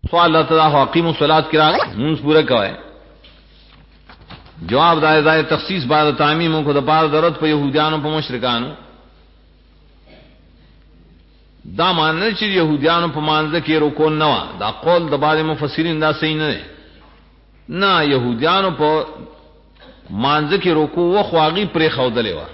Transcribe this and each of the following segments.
سوال اللہ تعالیٰ اقیم الصلاۃ کرا منس پورا کوئے جواب دائے دائے تخصیص بعد تعمیموں کو دپار ضرورت پہ یہودیانوں پہ مشرکانوں دا ماننے چیز یہودیانوں پہ مانزہ کی رکون نوا دا قول دا بعد مفسرین دا صحیح نہ نہ یہودیانوں پہ مانزہ کی رکو و خواغی پرے خودلے وا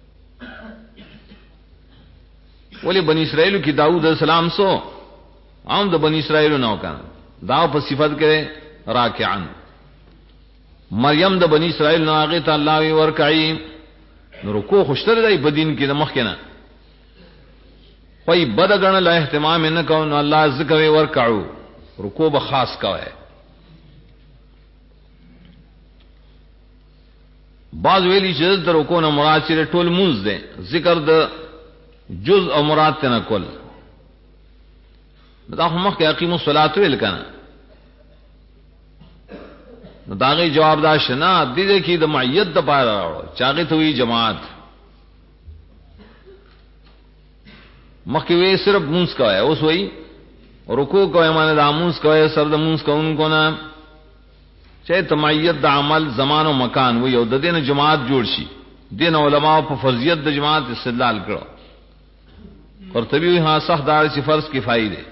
ولی بنی اسرائیل کی داؤد علیہ السلام سو عام دا بنی اسرائیل نو کنا داو پا صفت کرے راکعان مریم دا بنی اسرائیل نو آگے تا اللہ وی ورکعی رکو خوشتر دائی بدین کی دا مخینا وی بدگن لا احتمام انکو نو اللہ ذکر ورکعو رکو بخاص کوئے بعض ویلی چیز دا رکو نا مراد چیرے ٹول منز دے ذکر دا جز او مراد تینا کل دا خو مخ کے اقیم الصلاۃ ویل کنا دا غي جواب دا شنا دې کې د معیت د پاره راوړو چاغه ته وی جماعت مخ کې وی صرف مونږ کوي اوس وی رکوع کوي معنی د امونږ کوي سر د مونږ کوونکو نه چې تمایت د عمل زمان او مکان وی او د دین جماعت جوړ شي دین علماء په فرضیت د جماعت استدلال کړو قرطبی وی ها صح دار چې فرض کفایي دی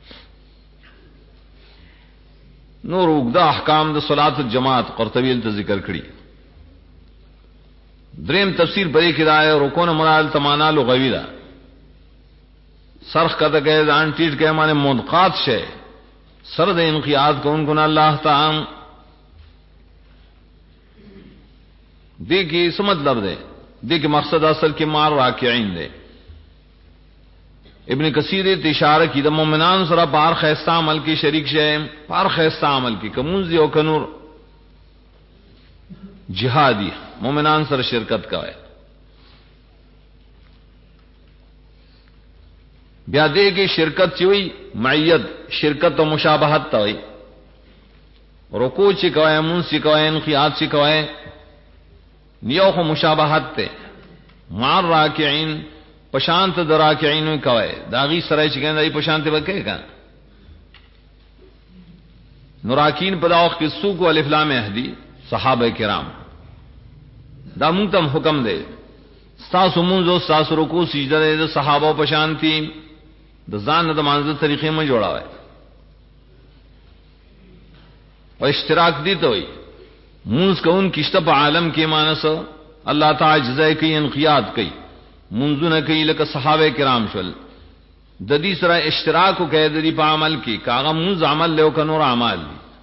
نور اگدا احکام د صلاۃ الجماعت قرطبی ته ذکر کړي دریم تفسیر بری کړه رکوع مراد تمانا لغوی دا سرخ کده گئے ځان ټیټ کې معنی منقاد شے سر د انقیاد کون کن اللہ تعالی دې کې څه مطلب دی دې کې مقصد اصل کې مار راکعين دی ابن کثیر ته اشاره کی د مومنان سره بار خیستا عمل کی شریک شې بار خیستا عمل کی کمونځ او کنور جهادی مومنان سره شرکت کوي بیا دې کې شرکت چوي معیت شرکت او مشابهت ته وي رکوع چې کوي مونږ چې کوي انقیاد چې کوي نیو خو مشابهت ته مار راکعين پشانت دراکعین کوي داغي سره چې کنه ای پشانت وکړي کنه نوراکین په داوخ کې سوق او الف لام اهدی صحابه کرام دا مونږ ته حکم دی تاسو مونږ او تاسو رکوع سجده د صحابه په شانتي د ځان د مانزه طریقې ما جوړاوه او اشتراک دی ته وي مونږ کوون کیشته په عالم کې مانس الله تعالی جزای کوي انقیاد کوي منذ کئی لک صحابہ کرام شل ددی سرا اشتراک کو کہہ دی پا عمل کی کاغا منز عمل لے کنور اعمال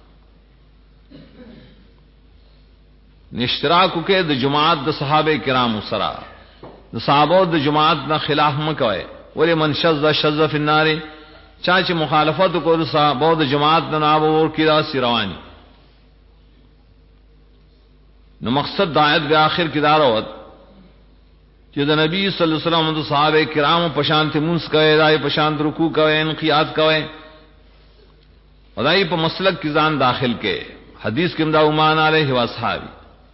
دی اشتراک کو کہہ د جماعت د صحابہ کرام سرا د صحابہ د جماعت نہ خلاف مکوئے ولی من شذ شذ فی النار چاچ مخالفت کو د صحابہ د جماعت نہ ناب اور کیدا سروانی نو مقصد دایت کے آخر کی داروت کہ دا نبی صلی اللہ علیہ وسلم دا صحابہ کرام پشانت منس کوئے دائی پشانت رکوع کوئے انقیاد کوئے اور دائی پا مسلک کی زان داخل کے حدیث کے امدہ امان علیہ واصحابی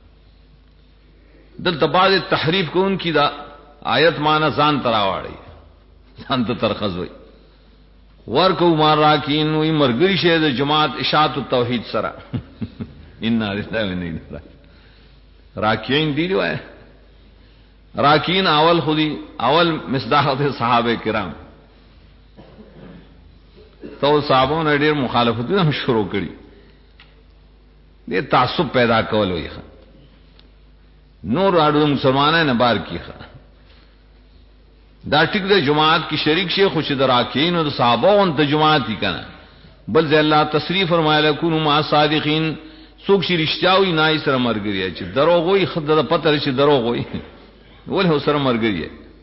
دل تباد تحریف کو ان کی دا آیت مانا زان تراوڑی زان ترخص ہوئی ورکو مار راکین وی مرگری شید جماعت اشاعت التوحید سرا انہا رضا و نہیں راکین دی جو ہے راکین اول خودی اول مصداقت صحابہ کرام تو صحابوں نے ډیر مخالفتونه هم شروع کړي دې تعصب پیدا کول وي نور اړو مسلمانانه نه بار کیخه دا ټیک د جماعت کی شریک شیخ خو چې د راکین او صحابه اون د جماعت کی کنه بل ځ الله تصریف فرمایله کونوا مع صادقین څوک چې رښتیاوي نه سره مرګري چې دروغ وي خدای پته چې دروغ وي ولې هو سره مرګري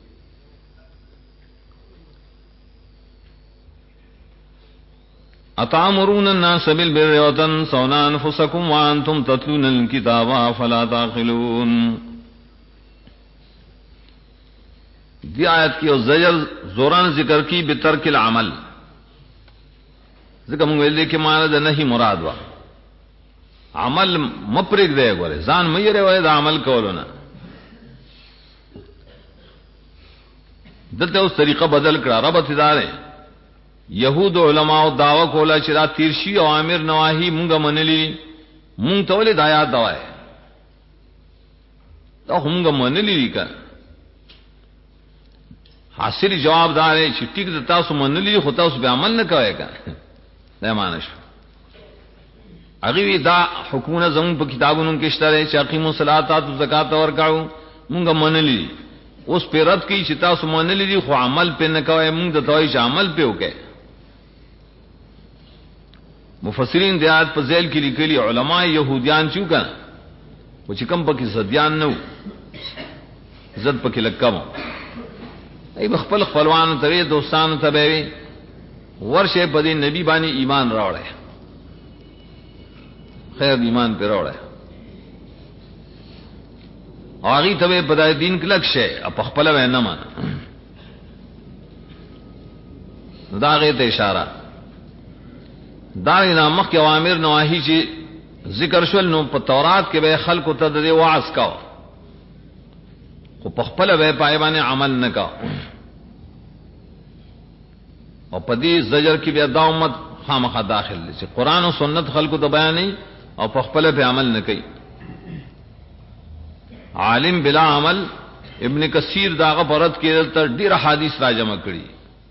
اتامرون الناس بالبر وتنسون انفسكم وانتم تتلون الكتاب فلا تعقلون دی آیت کی زجر زوران ذکر کی بترک العمل ذکر مونږ ویل کې معنی ده نه مراد وا عمل مپرګ دی ګوره ځان مې لري دا عمل کولونه دلته اوس طریقه بدل کړه رب اتدارې یہود علماء دعوی کولا چې دا تیرشی اوامر نواهی مونږ منلی مونږ ته ولې د آیات دوای دا مونږ منلی دي که حاصل جواب دار ہے چې ټیک د تاسو منلی خو تاسو به عمل نه کوئ که دا معنی شو هغه دا حکومت زمون په کتابونو کې شته چې اقیموا الصلاۃ و زکات ورکاو مونږ منلی اوس په رد کې چې تاسو منلی دي خو عمل په نه کوئ مونږ د توای چې عمل په وکړي مفسرین د آیات په ذیل کې لیکلي علما يهوديان چې وکړه او چې کوم پکې زديان نه زد پکې لکم ای بخپل خپلوان ته دوستانو ته به ورشه په دې نبی باندې ایمان راوړی خیر ایمان پر راوړی او هغه ته په دای دین کې لکشه په خپل وینا مان دا غي ته اشاره دا نامه کې اوامر نواهی چې ذکر شول نو په تورات کې به خلکو ته د وعظ کاو خو په خپل به پای باندې عمل نه کا او په دې زجر کې بیا دا امت خامخا داخل دي چې قران او سنت خلکو ته بیان نه او په خپل به عمل نه کوي عالم بلا عمل ابن کثیر داغه پرد کې تر ډیر حدیث را جمع کړي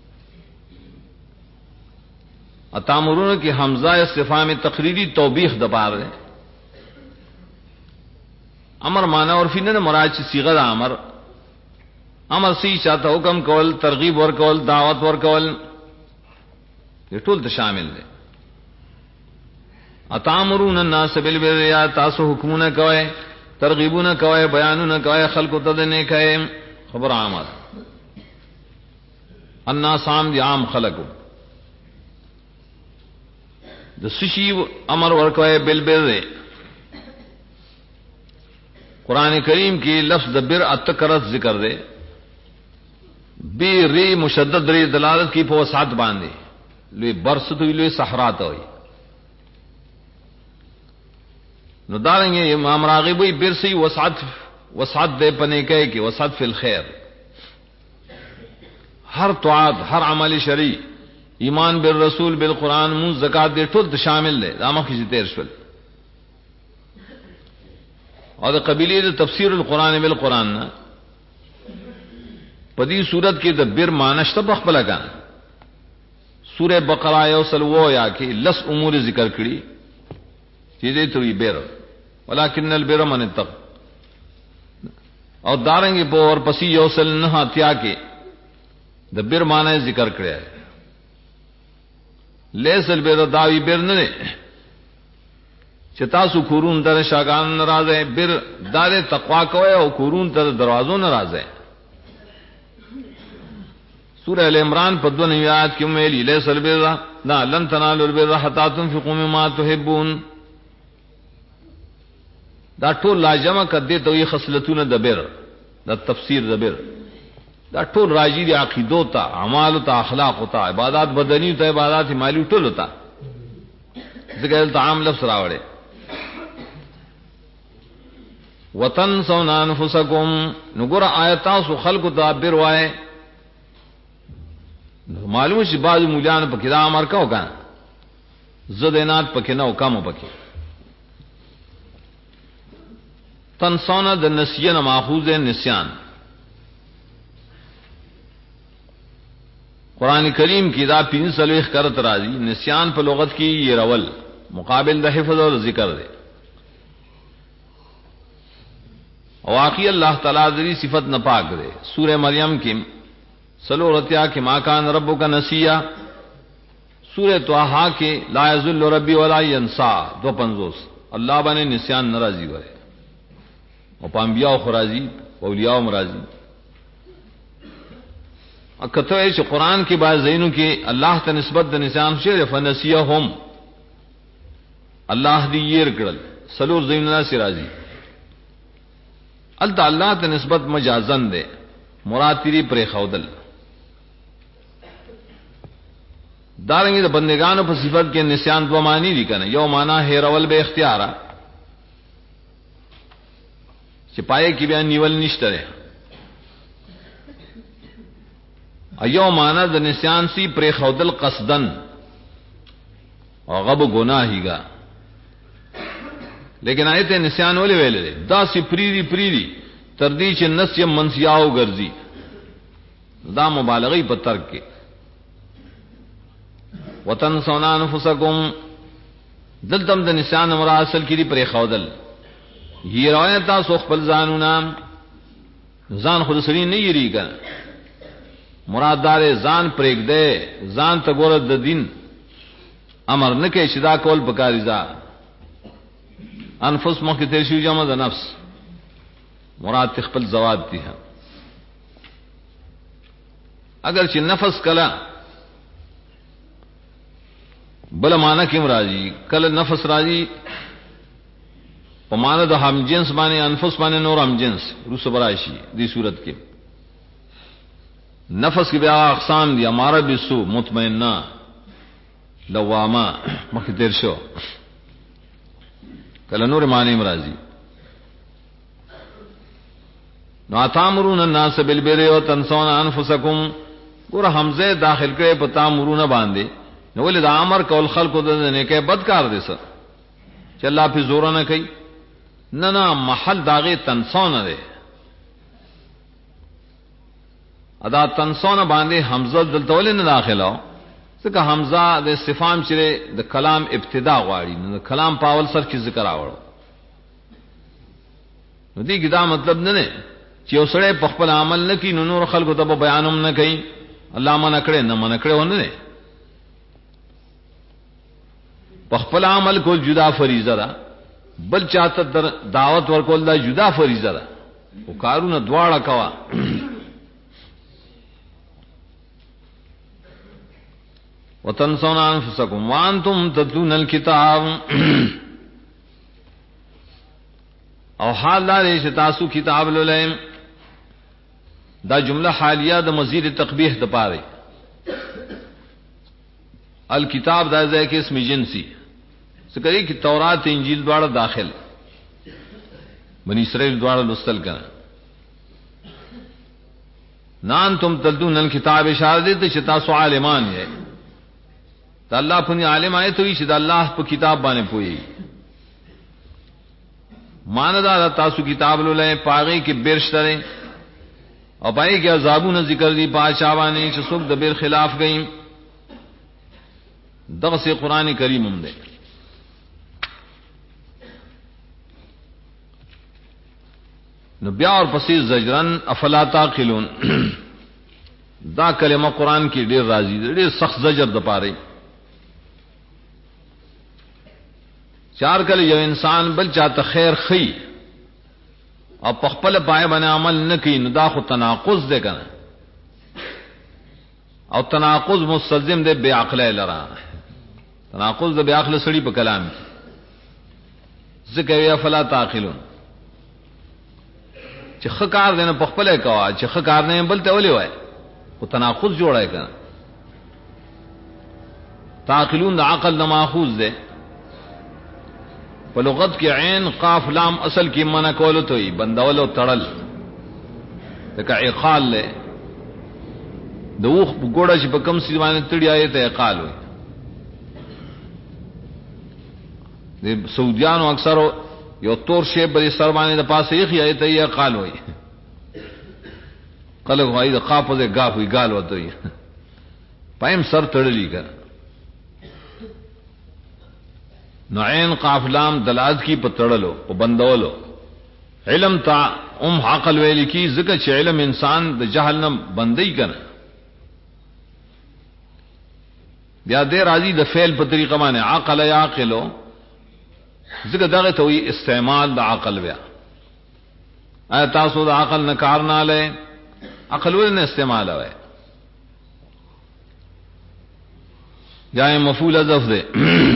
اتامرون کی حمزہ استفہام تقریری توبیخ دبار ہے امر مانا اور فنن مراد صیغہ دا امر سی چاہتا حکم کول ترغیب ور کول دعوت ور کول یہ ټول ته شامل دي اتامرون الناس بالبر یا تاسو حکمونه کوي ترغیبونه کوي بیانونه کوي خلق ته نه کوي خبر عامه الناس عام دي عام خلقو د سشی امر ورکوي بالبر قران کریم کی لفظ بر اتکرت ذکر دے بی ری مشدد ری دلالت کی په وسعت باندې لوی برس تو لوی صحرا ته وي نو دارنګ امام راغب وی بر سی وسعت دے پنے کہے کہ وسعت فی الخير ہر طاعت ہر عمل شرعی ایمان بالرسول بالقران من زکات دې ټول شامل دي دا مخکې تیر شول او د قبیله د تفسیر القران بالقران نه په دې صورت کې د بر مانشت په خپل کان سوره بقره یو سلو یا کې لس امور ذکر کړي چې دې ته وی بر ولکن البر من اتق او دارنګ په اور پسې یو سل نه اتیا کې د بر معنی ذکر کړی لیس البر داوی بر نه چې تاسو کورون در شاګان ناراضه بر دار تقوا کوي او کورون تر دروازو ناراضه سورہ ال عمران په 2 آیات کې ویلي لیس البر لا لن تنالوا البر حتى تنفقوا مما تحبون دا ټول لاجمه کده ته خصلتونه د بر د تفسیر د بر دا ټول راجی دی عقیدو ته اعمال ته اخلاق ته عبادت بدنی ته عبادت مالی ټول ته ذکر ته عام لفظ راوړي وتنسون انفسکم نګور آیات سو خلق ته بر وای معلوم شي بعض مولیان په کدا امر کاو کان زدینات پکې نو کم پکې تنسون د نسیان ماخوذ نسیان قرآن کریم کی دا 3 کرت راضی نسیان په لغت کی یہ رول مقابل د حفظ اور ذکر دے واقعی اللہ تعالیٰ ذری صفت نہ پاک دے سورہ مریم کی سلورتیا کے ما کان ربک نسیا سورہ طه کے لا یذل ربی ولا ینسا 250 اللہ بنے نسیان ناراضی وے او پانبیاء خرازی اولیاء مرازی کته چې قران کې بعض زینو کې الله ته نسبت د نسیان شی فنسیهم الله دې ير کړل سلور زیننا سراجی الته الله ته نسبت مجازن ده مراد تیری پر خودل دارنګه د بندگانو په صفت کې نسیان دو معنی دي کنه یو معنا هیرول به اختیار چې پای کې بیان نیول نشته ایو معنا د نسیان سی پر خودل قصدن او غب گناہی گا، لیکن آیت نسیان ولې ویلې دا سی پریری تردی چې نسیم منسیاو ګرځي، دا مبالغه په ترک کې. وتنسون انفسکم دلتم د نسیان مراد اصل کې دی پر خودل، هی روایت تاسو خپل ځانونه ځان خود سړي نه یری کنه، مراد دار ځان پرېګ دے، ځان ته ګور د دین امر نه کې شدا کول پکاري ځا. انفس مخ کې تیر شي جمع د نفس، مراد خپل زوات دي. اگر چې نفس کلا بل معنا کې راځي، کله نفس راځي په معنا د هم جنس باندې، انفس باندې نور هم جنس روس براشي. دې صورت کې نفس کې بیا اقسام دي، اماره بالسوء، مطمئنه، لوامه، مخ تیر شو. کله نور معنی راځي. نو اتامرون الناس بالبر وتنسون انفسکم، ګور حمزه داخل کړي په تامرون باندې، نو ولې د امر کول خلقو د نیکه بدکار دي سر چې الله په زور نه کوي، نه محل داغه تنسون دی. ادا تنسون باندې حمزه دلته ولې نه داخله، ځکه حمزه د استفهام چې د کلام ابتدا غواړي، نو کلام په اول سر کې ذکر راوړو. نو دې کې دا مطلب نه چې اوسړه په خپل عمل نه کوي نو نور خلکو ته بیانوم نه کوي، الله منع کړي نه منع کړي ونه نه، په خپل عمل کول جدا فریضه ده، بل چاته دعوت ورکول دا جدا فریضه ده، او کارونه دواړه کوا. وتنسون انفسکم وانتم تتلون الكتاب، او حال دا دی چې تاسو کتاب لولئ. دا جمله حالیه د مزید تقبیح د پاره. الکتاب دا ځای کې اسم جنسی څنګه کې تورات انجیل دواړه داخل، بنی اسرائیل دواړه لوستل کړه. نان تم تلتون الکتاب اشاره دې چې تاسو عالمان یې، دا الله په عالم آیت وی چې دا الله په کتاب باندې پوي. ماندا تاسو کتاب لولئ، پاغي کې برشتره او پای کې عذابونه ذکر دي پاشاوانی چې څوک د بیر خلاف گئیم. دغه سي قران کریم هم ده. نو بیا اور پسې زجرن افلا تعقلون، دا کلمه قران کې ډیر راځي، ډیر سخت زجر د پاره. چار کله یو انسان بل چاته خیر خي او په خپل پای باندې عمل نه کوي، نو دا خو تناقض دی کنه، او تناقض مستلزم دی بے عقله لرا. تناقض د بے عقله سړي په کلام کې ذکر یا فلا تعقلون، چې خکار دینه په خپل کوا، چې خکار نه بل ته ولي وای، او تناقض جوړای کنه. تعقلون د عقل نه ماخوذ دی. په لغت کې عین قاف لام اصل کې معنا کول ته وي بندول او تړل، لکه عقال له د وخ ګوړه چې په کم سي باندې تړي آیت ته عقال وي. د سعودیانو اکثر یو تور شی بری سر باندې د پاسه یې آیت ته عقال وي، کله غوای د قاف او د غاف وی ګال وته وي، پایم سر تړلی کړه. نو عین قاف لام دلالت کی پتړلو او بندولو. علم تا عقل ویل کی ذکر چې علم انسان د جهل نه بندي کنه. بیا دې راضی د فعل په طریقه باندې عقل یعقلو، ذکر دغه ته وی استعمال د عقل. بیا آیا تاسو د عقل نه کار نه لای، عقل ولې نه استعمال وای؟ یا مفعول حذف ده.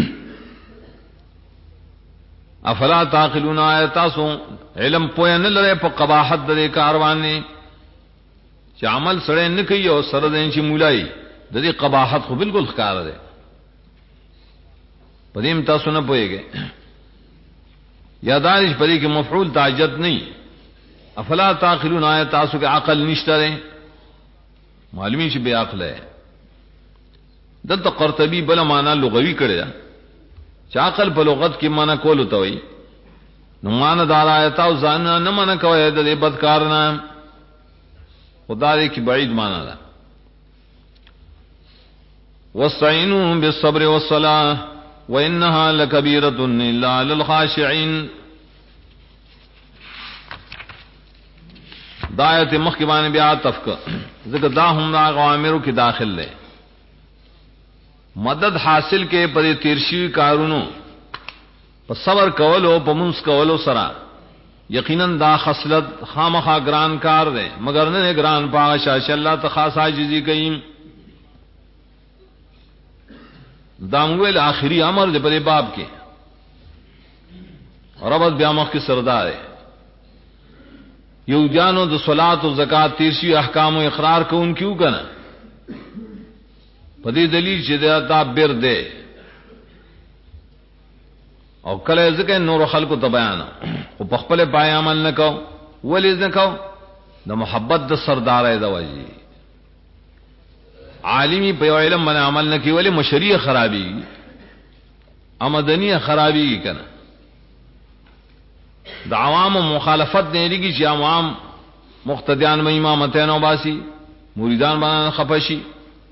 افلا تعقلون، آیا تاسو علم پوهه نه لرئ په قباحت د کاروان نه چې عمل سره نه کوي او سره دین چې مولای د دې قباحت خو بالکل ښکار ده. پدیم تاسو نه پوهیږئ. یادانش پدې کې مفعول تعجد نه. افلا تعقلون، آیا تاسو کې عقل نشته ده؟ معلومی چې بے عقل ہے. دلته قرطبی بل معنا لغوي کړی چې عقل په لغت کې معنا کول ته وي. نو معنا دار آیت او ځان نه معنا کوي د بدکار نه خدا دې کی بعید معنا ده. واستعینوا بالصبر والصلاة وانها لکبیرة الا للخاشعين. دایت مخکبان بیا تفک ذکر دا هم دا غوامرو کی داخل لے. مدد حاصل کے پر تیرشی کارونو په صبر کولو په منس کولو سرا یقینا دا خصلت خامخا گران کار دے مگر نه گران پاش اللہ ته خاص عاجزی کئ. دامویل آخری امر دے پر باب کے ربط بیا مخ کی سردار ہے. یہودیانو د صلات و زکات تیرشی احکام و اقرار کو ان کیوں کنا پدی دلیل چې دا بیر دے او کله ځکه نور خلقو ته بیان او په خپل پای عمل نکاو ولی نکاو د محبت د سردارای د وجی عالمی په علم باندې عمل نکي ولی مشریع خرابي آمدنی خرابي کنه د عوام مخالفت نه لګي چې عوام مقتدیان مې امامتین او باسي مریدان باندې خپشي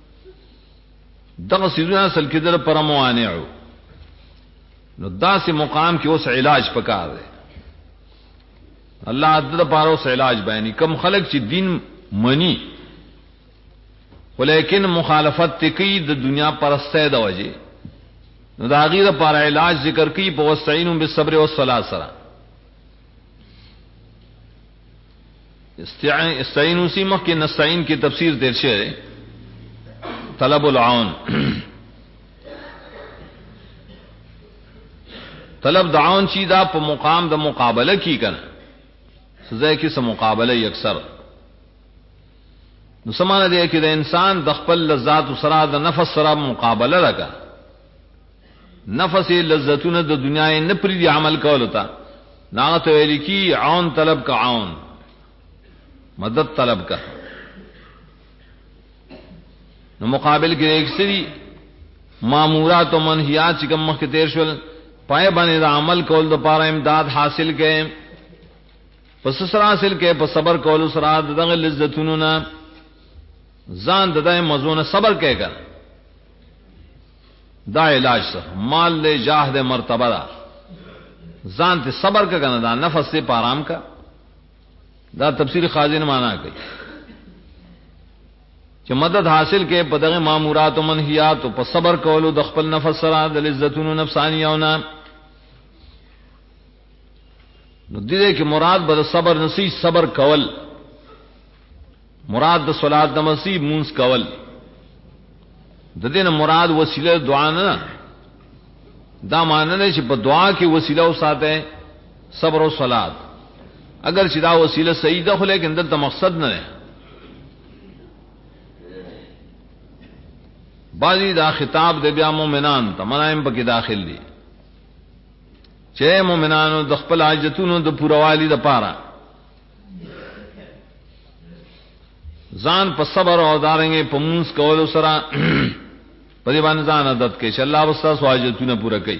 دغه سيزونه اصل کې در پر موانعو. نو داسې مقام کې اوس علاج پکار دی. الله د پاره اوس علاج بیانې کم خلق چې دین منی ولیکن مخالفت کوي د دنیا پرسته د وجه نو دا غیره پر علاج ذکر کوي په واستعینوا بالصبر والصلاة سره. استعینوا سی مخ کې نستعین کی تفسیر دیر شه طلب العون طلب دعون چی دا په مقام د مقابله کی کنه سزا کی سم مقابله اکثر نو سمانه دی چې د انسان د خپل لذات سره د نفس سره مقابله لگا نفس لذتونه د دنیا نه پری دی عمل کول تا ناغت ویل کی عون طلب کا عون مدد طلب کا نو مقابل کې ایک سری مامورات و منہیات چې کوم مخ کې تیر شول پای باندې د عمل کول د پاره امداد حاصل کړي پس سره حاصل کړي په صبر کول سره دغه لذتونو نه ځان دای مزونه صبر کړي کړه دا علاج سره مال له جاه د مرتبه دا ځان ته صبر کړه دا نفس سے آرام کا دا تفسیر خازن معنا کوي چې مدد حاصل کې په دغه مامورات او منهیات او په صبر کولو د خپل نفس سره د لذتونو نفسانیونه نو دې کې مراد به صبر نسی صبر کول مراد د صلات د مسیب مونږ کول د دې نه مراد وسیله دعا نه دا معنی نه چې په دعا کې وسیله او ساته صبر او صلات اگر چې دا وسیله صحیح ده خو لیکن دلته مقصد نه ده. بعضی دا خطاب د بیا مومنان ته منایم پکې داخل دي چې مومنانو د خپل حاجتونو د پوروالي د پاره ځان په صبر او دارنګ په مونږ کولو سره په دې باندې ځان عادت کې چې الله واسطه حاجتونه پوره کوي.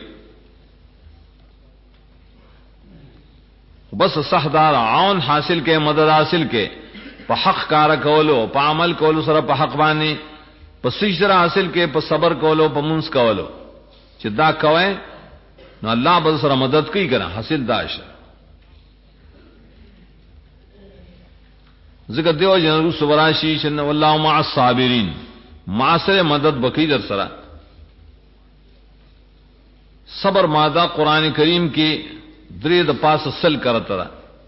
بس صح دار عون حاصل کې مدد حاصل کې په حق کار کولو په عمل کولو سره په حق باندې په سجده حاصل کې په صبر کولو په منس کولو چې دا کوي نو الله به سره مدد کوي کنه حاصل داشه ذکر دیو جنرو سوراشی شن والله مع الصابرین مع سره مدد بکی در سره صبر ماده قران کریم کې درې د پاس اصل کرتا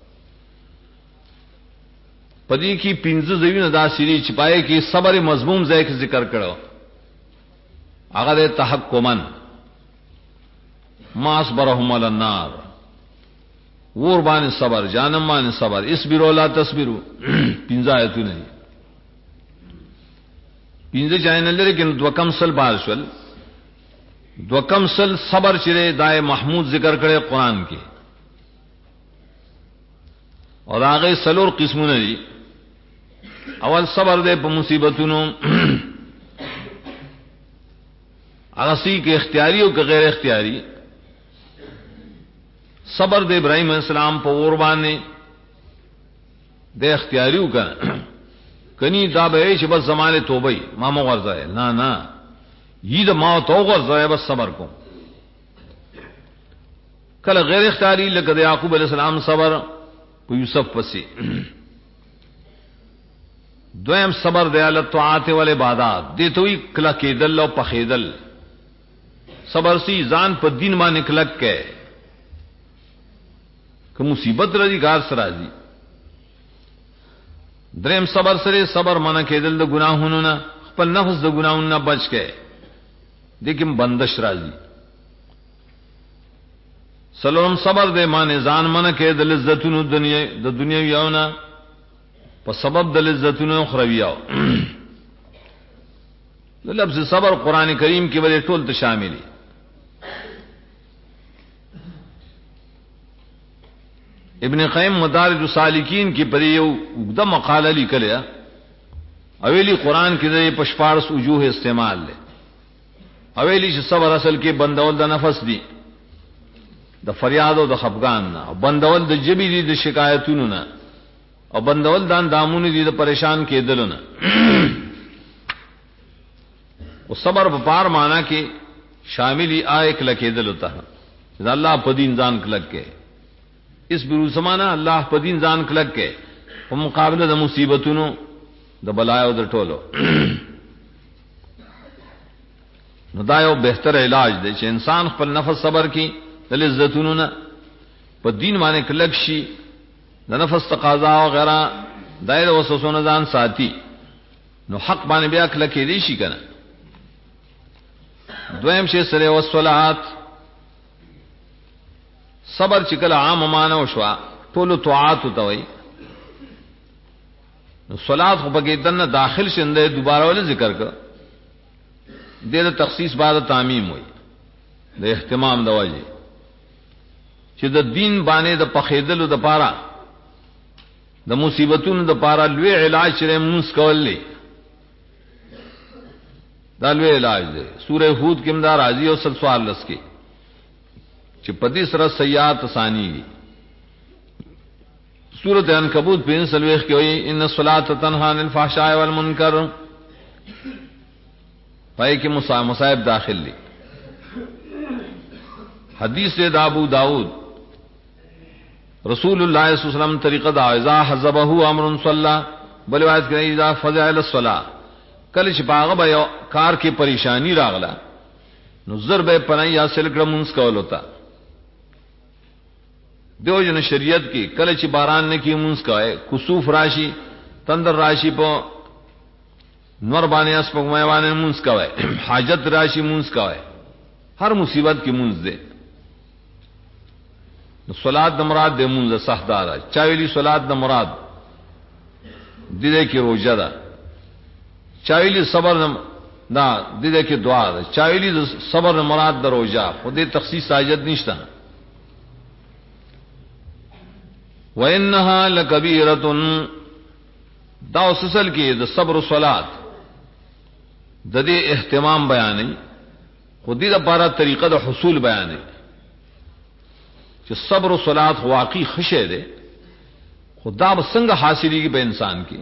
پدې کې 15 ځوینه دا سری چپای کې صبر مضمون ځای کې ذکر کړو هغه د تحکمن ما صبرهم علی النار ور باندې صبر جانم باندې صبر اصبروا لا تصبروا 15 آیتونه دي 15 چاینه لري کې دوه کم سل بار شول دوه کم سل صبر چره دای محمود ذکر کړي قران کې اور هغه سلور قسمونه دي اول صبر دے په مصیبتونو اغسی کے اختیاری او کہ غیر اختیاری صبر دے ابراہیم علیہ السلام په اور باندې دے اختیاریو کا کنی دا به چې بس زمانه توبه ما مو ورځه نه نه یی دا ما تو ورځه بس صبر کو کله غیر اختیاری لکه د یعقوب علیہ السلام صبر په یوسف پسې دویم صبر دی علی الطاعات والعبادات دې توي کله کېدل او پخېدل صبر سی ځان په دین باندې کلک کې که مصیبت راځي کار سره راځي دریم صبر سره صبر منع کېدل د ګناهونو نه خپل نفس د ګناهونو نه بچ کې لیکن بندش راځي سلام صبر دے معنی ځان منع کېدل لذتونو د دنیا یاونه په سبب د لذتونو اخرویاو لفظ صبر قران کریم کې به ټول ته شامل دي ابن قیم مدارج السالکین کی پر یو د مقاله لیکلیا اویلی قران کې د پشپارس وجوه استعمال لے اویلی چې صبر اصل کې بندول د نفس دی د فریاد او د خفقان نه بندول د جبی دی د شکایتونو نه او بندول د اندامونو دی د پریشان کېدل نه او صبر په پار معنا کې شاملی آیک لکېدل ہوتا ہے دا الله په دین ځان کلک کې اس برو سمانا الله په دین ځان کلک کې په مقابله د مصیبتونو د بلایو د ټولو نو دا یو بهتر علاج دی چې انسان خپل نفس صبر کی د لذتونو نه په دین باندې کلک شي د نفس تقاضا او غیره دایره وسوسونه ځان ساتي نو حق باندې بیا کلک دی شي کنه دویم شی سره والصلات صبر چې کله عام مانو شو ټول طاعات توي نو صلات خو بګې دنه داخل شنده دوباره ول ذکر کړ دغه تخصیص بعد تعمیم وي د اهتمام د وجه چې د دین باندې د پخېدلو د پاره د مصیبتونو د پاره لوی علاج شری مونږ کولې دا لوی علاج دی سورہ ہود کې مدار راضی او سوال لس کې چې پدې سره سیئات ثانی سورۃ عنکبوت 5 کې وایي ان الصلاۃ تنهى عن الفحشاء والمنکر پای کې مصائب داخل لی حدیث سے ابو داؤد رسول اللہ صلی اللہ علیہ وسلم طریقہ دا اذا حزبه امر صلى بل روایت کې اذا فزع الى الصلاه کله چې باغ به کار کې پریشانی راغله نو زر به پنای یا سلکړه مونږ کول ہوتا دیو جن شریعت کې کله چې باران نه کې مونږ کای کسوف راشي تندر راشي په نور باندې اس په مې باندې مونږ کای حاجت راشي مونږ کای هر مصیبت کې مونږ دے نو صلات د مراد د مونږ صحدار چا ویلی صلات د مراد دې کې روزه ده چاویلی صبر دا دې کې دعا ده چاویلی صبر مراد د روزه خو دې تخصیص ساجد نشته وانها لکبیره دا اصل کې د صبر او صلات د دې اهتمام بیانې خو دې لپاره طریقه د حصول بیانې چې صبر او صلات واقعي خشه ده خدا به څنګه حاصلېږي په انسان کې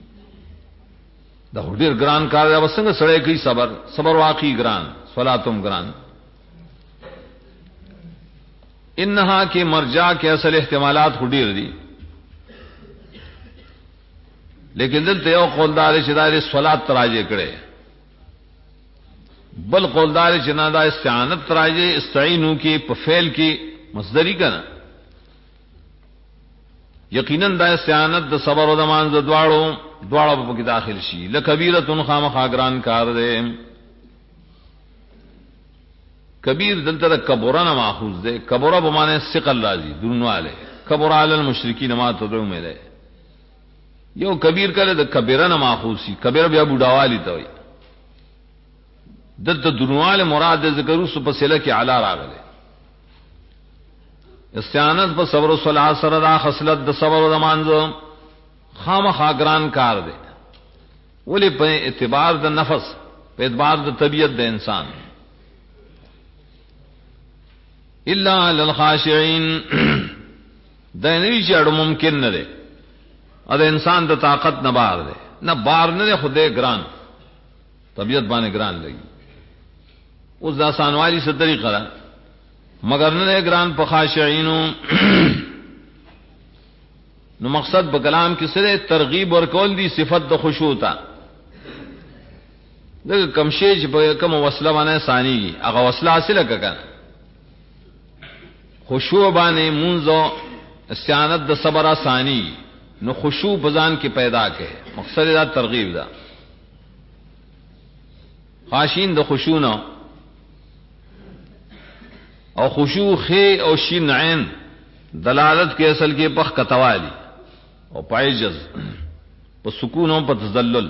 دا ډېر ګران کار دی وسنګ سړی کوي صبر واقعي ګران صلاتم ګران انها کې مرجع کې اصل احتمالات ډېر دي لیکن دلته یو قولدار چې دا صلات تراجه کړي بل قولدار چې نه دا استعانت تراجه استعینو کې په فعل کې مصدری کنا یقینا دا استعانت د صبر او د مانځ دواړو په کې داخل شي لکبیرتن خامخا ګران کار دی کبیر دلته کبرنا ماخوذ دی کبره به معنی ثقل راځي درنواله کبر علی المشرکین ما تدعو مله یو کبیر کله د کبیرنا ماخوذ شي کبیر بیا بوډاوالی ته وي دلته درنواله مراد ذکر اوس په سله کې اعلی راغله استعانت په صبر او صلات سره دا خصلت د صبر او د مانځو خامخا ګران کار دی ولی په اعتبار د نفس په اعتبار د طبیعت د انسان الا للخاشعين دا نه چې ممکن نه دی ا د انسان د طاقت نه بار دی نه بار نه خدای ګران طبیعت باندې ګران لګي اوس دا سانوالی څه طریقه ده مگر نه ګران په خاشعينو نو مقصد په کلام کې سره ترغیب ورکول دي صفت د خشوع ته دغه کمشي چې په کوم وسله باندې ثاني هغه وسله حاصله کړه خشوع باندې منځو استعانت د صبر ثاني نو خشوع بزان کې پیدا کړي مقصد دا ترغیب ده خاشین د خشوع نو او خشوع خې او شین عین دلالت کې اصل کې پخ کتوالی او پایجز په سکون او په تذلل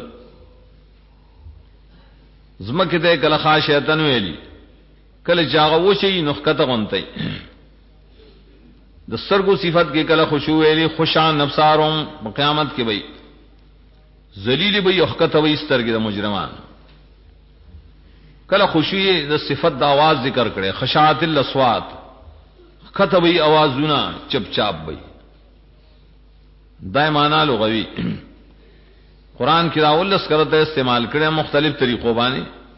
زمکه ته کله خاشیتن ویلی کله چاغه وشي نخکته غونتي د سرګو صفت کې کله خشوع ویلی خوشان نفسارم په قیامت کې وي ذلیل به یحکته وي سترګې د مجرمان کله خشوع د صفت د आवाज ذکر کړي خشاعت الاصوات کتبی आवाजونه چپ چاپ وي دایمانه لغوي قران کې راولس کرته استعمال کړي مختلف طریقو باندې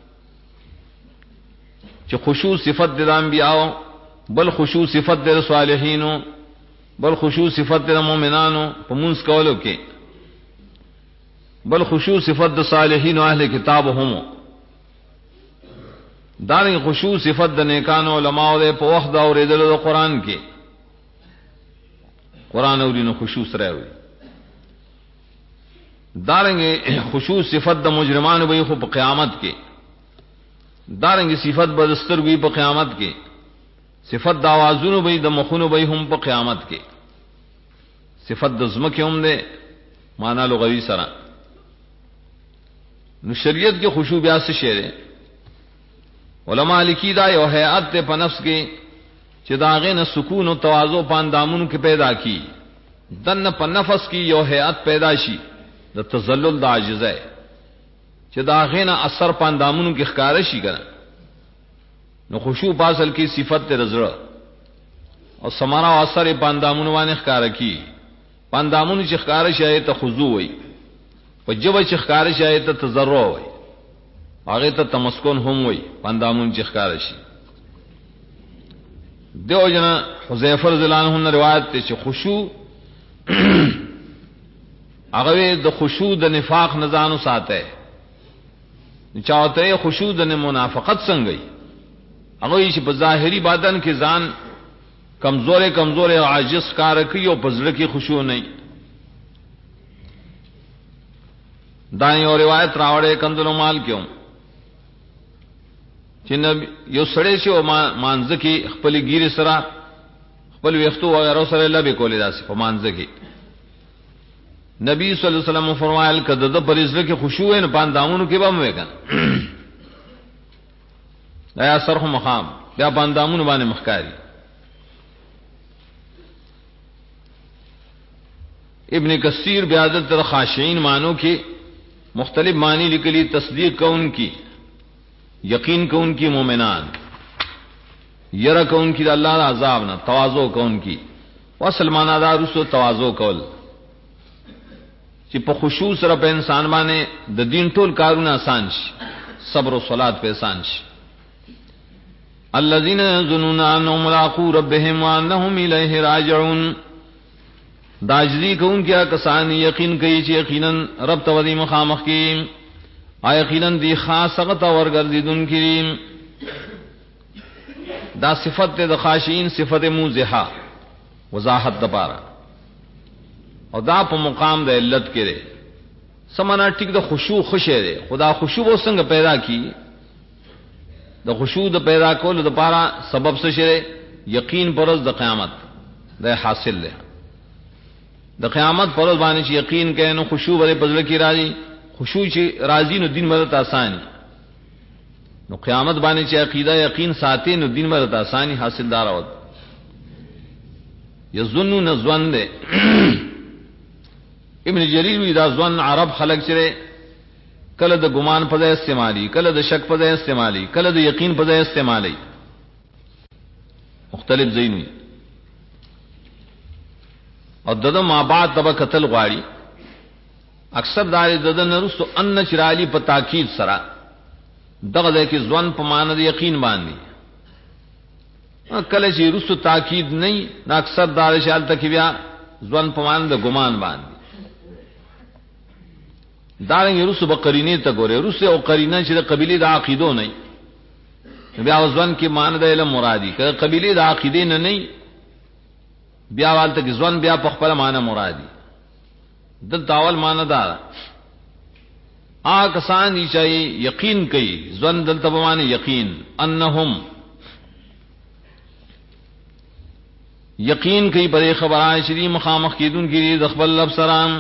چې خشوع صفت د انبیاء بل خشوع صفت د صالحینو بل خشوع صفت د مؤمنانو په مونږ کولو کې بل خشوع صفت د صالحین او اهل کتاب هم دارنګ خشوع صفت د نیکانو علماء او په وخت دا اوریدل د قران کې قران اورینو خشوع سره وي دارنګ خشوع صفت د مجرمانو به خو په قیامت کې دارنګ صفت د سترګې په قیامت کې صفت د आवाजونو به د مخونو به هم په قیامت کې صفت د زمکه هم ده معنا لغوي سره نو شریعت کې خشوع بیا څه شی ده علماء لیکي دا یو حیات ته په نفس کې چې دا غینه سکون او تواضع پاندامونو کې پیدا کی دنه په نفس کې یو حیات پیدا شي د تذلل د عاجزه چې دا غینه اثر پاندامونو کې ښکار شي کنه نو خشوع پاسل کې صفت ته رزړه او سمارا او اثر پاندامونو باندې ښکار کی پاندامونو چې ښکار شي ته خضوع وي په جبه چې ښکار شي ته تضرع وي هغه ته تمسکون هم وي پاندامون چې ښکار شي دیو جنا حذیفه رضی الله عنه روایت ته چې خشوع هغه د خشوع د نفاق نه ځانو ساته چاته خشوع د منافقت څنګه هغه چې په ظاهري بدن کې ځان کمزور او عاجز کار کوي او په ځل کې خشوع نه دا یو روایت راوړې کندلو مال کېو چې یو سړی چې مانځ کې خپل ګیره سره خپل وختو وغیرہ سره لبه کولې داسې په مانځ کې نبی صلی الله علیه وسلم فرمایل کده د پرېزره کې خشوع نه پاندامونو کې به مې کنه دا سرخ مقام بیا پاندامونو باندې مخکاری ابن کثیر بیادت در خاشعين مانو کې مختلف معنی لیکلي تصدیق کون کی یقین کون کی مومنان یرا کون کی الله عذاب نه تواضع کون کی واصل معنا دا رسو تواضع کول چې په خشوع سره په انسان باندې د دین ټول کارونه آسان شي صبر او صلات په آسان شي الذين يظنون انهم ملاقو ربهم وانهم اليه راجعون داجزی کون کیا کسان یقین کوي چې یقینا رب ته ودی مخامخ کی یقینا دی خاصه ورګرځیدون کریم دا صفت د خاشعين صفت موزحه وضاحت دپاره او دا په مقام د علت کې ده سمانا ټیک د خشوع خوشه ده خدا خشوع وسنګ پیدا کی د خشوع د پیدا کول د لپاره سبب څه شي یقین پرز د قیامت د حاصل ده د قیامت پرز باندې چې یقین کینو خشوع ولې بدل کی راځي خشوع چې راځي نو دین مرته آسانی نو قیامت باندې چې عقیده یقین ساتي نو دین مرته آسانی حاصل دار او یظنون ظن ده ابن جریر وی دا ظن عرب خلق چره کله د ګمان په ځای استعمالي، کله د شک په ځای استعمالي، کله د یقین په ځای استعمالي، مختلف ځایونه. او دغه ما بعد تبه قتل غواړي اکثر دار ددن رسو ان چرالی په تاکید سره دغه ځای کې ځوان په معنی د یقین باندې کله چې رسو تاکید نه اکثر دار شال تک بیا ځوان په معنی د ګمان باندې دارنګ رسو بقرینه ته ګوره رسو او قرینه چې د قبيله د عقیدو نه بیا ځوان کې معنی د علم مرادي که قبيله د عقیدې نه بیا والته کې ځوان بیا په خپل معنی مرادي دل تاول معنی دار کسان دي چې یقین کوي ځوان دلته په معنی یقین انهم یقین کوي په خبره شری مخامخ کیدون کې د خپل رب سره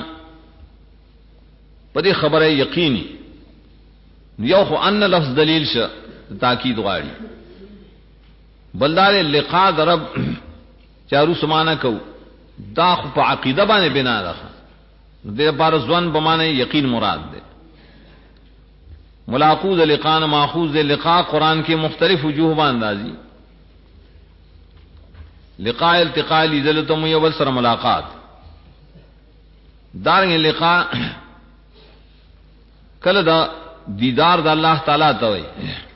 په دې خبره یقیني یو خو ان لفظ دلیل شه تاکید غواړي بلدار لقاء رب چارو سمانه کو دا خو په عقیده باندې بنا ده د لپاره ځوان په معنی یقین مراد ده. ملاقوذ لقاء ماخوذ لقاء قران کې مختلف وجوه باندې راځي. لقاء التقاء لذلتم یو بل سره ملاقات دارنګ لقاء کله دا دیدار د الله تعالی ته وي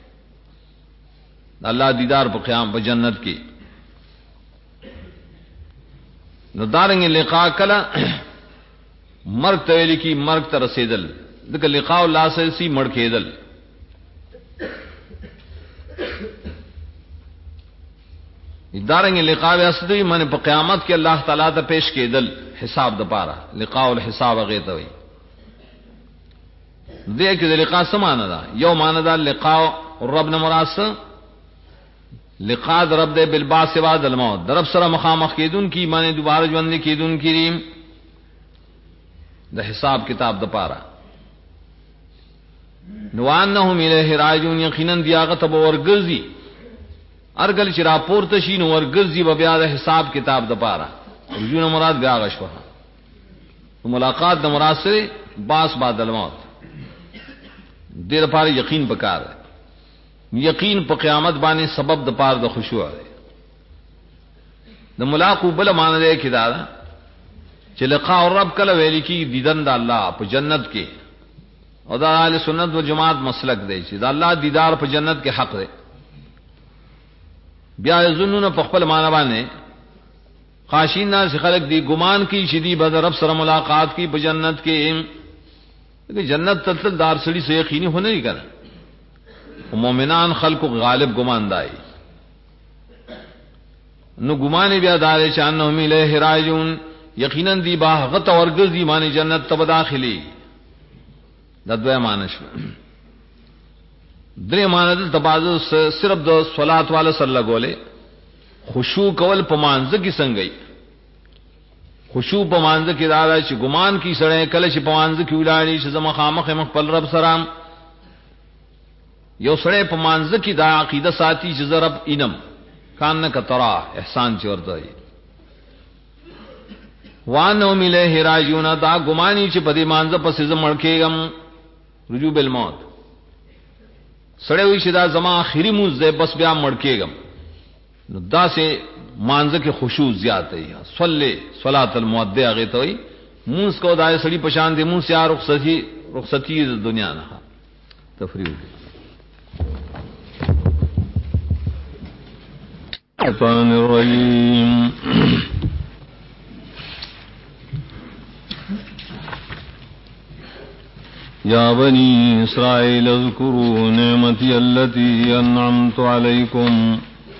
الله دیدار په قیام په جنت کې نو دارنګ لقاء کله مرګ ته ویل کی مرګ ته رسیدل دغه لقاء الله سره سي مړ کېدل دارنګ لقاء واسطه من په قیامت کې الله تعالی ته پیش کېدل حساب د پاره لقاء الحساب هغه ته وي دې کې د لقاء سمانه ده یو معنی ده لقاء رب نه مراد لقاء رب دې بالبعث بعد الموت رب سره مخامخ کېدون کی معنی دوباره ژوند کېدون کی د حساب کتاب د پاره نو انهم الیه راجون یقینا دیاغه ته ورګرځي ارګل چې راپورته شي نو ورګرځي به بیا د حساب کتاب د پاره رجوع مراد بیا غشوه ملاقات د مراد سره باس بعد الموت دې لپاره یقین پکار یقین په قیامت باندې سبب د پاره د خشوع دی د ملاقات بل معنی دی کې دا چې لقاء رب کله ویل کی دیدن د الله په جنت کې او دا اهل سنت و جماعت مسلک دی چې د الله دیدار په جنت کې حق دی بیا زنونه په خپل معنی باندې خاشین ناس خلق دی ګمان کی چې دی به رب سره ملاقات کی په جنت کې کہ جنت تل دار سړي سے یقیني هونه نه کړه مومنان خلق غالب ګمان دای نو ګمان بیا دار شان هم الیه راجون یقینا دی با غت ورګزی معنی جنت ته داخلي د دوه معنی شو درې معنی د تبازو صرف د صلات والا سره لګولې خشوع کول په مانځ کې څنګه خشوع په مانځ کې دا چې ګمان کی سره کله چې په مانځ کې ولاړی چې زما خامخ خپل رب سره یو سره په مانځ کې دا عقیده ساتي چې رب انم کان کا ترا احسان چې ورته وي وانو مله راجون دا ګمانی چې په دې مانځ پسې زمړ کېګم رجوع بالموت سړی وي چې دا زما اخري موز ده بس بیا مړ کېګم نو دا سه مانځ کې خشوع زیات دی صلی صلات المودع هغه ته وي موس کو دای سړی پشان دی موس یا رخصتی د دنیا نه تفریح الشیطان الرجیم یا بنی اسرائیل اذکروا نعمتی التي انعمت علیکم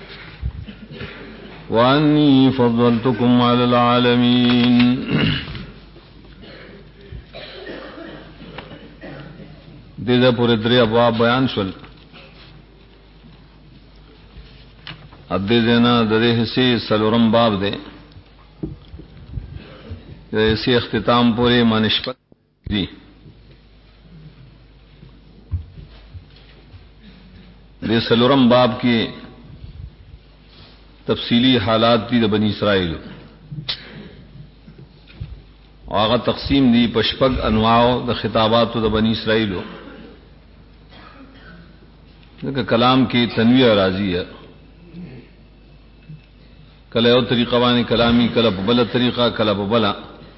وانی فضلتکم علی العالمین دیده پوری دری ابواب بیان شول اب دیدنا دری حصی سلورم باب دے اسی اختتام پوری منشپت دی دے سلورم باب کی تفصیلی حالات دی د بنی اسرائیل او هغه تقسیم دی پشپک انواع د خطابات د بنی اسرائیل کہ کلام کی تنویع راضی ہے کله یو طریقه باندې کلامی کله په بل طریقه کله په بل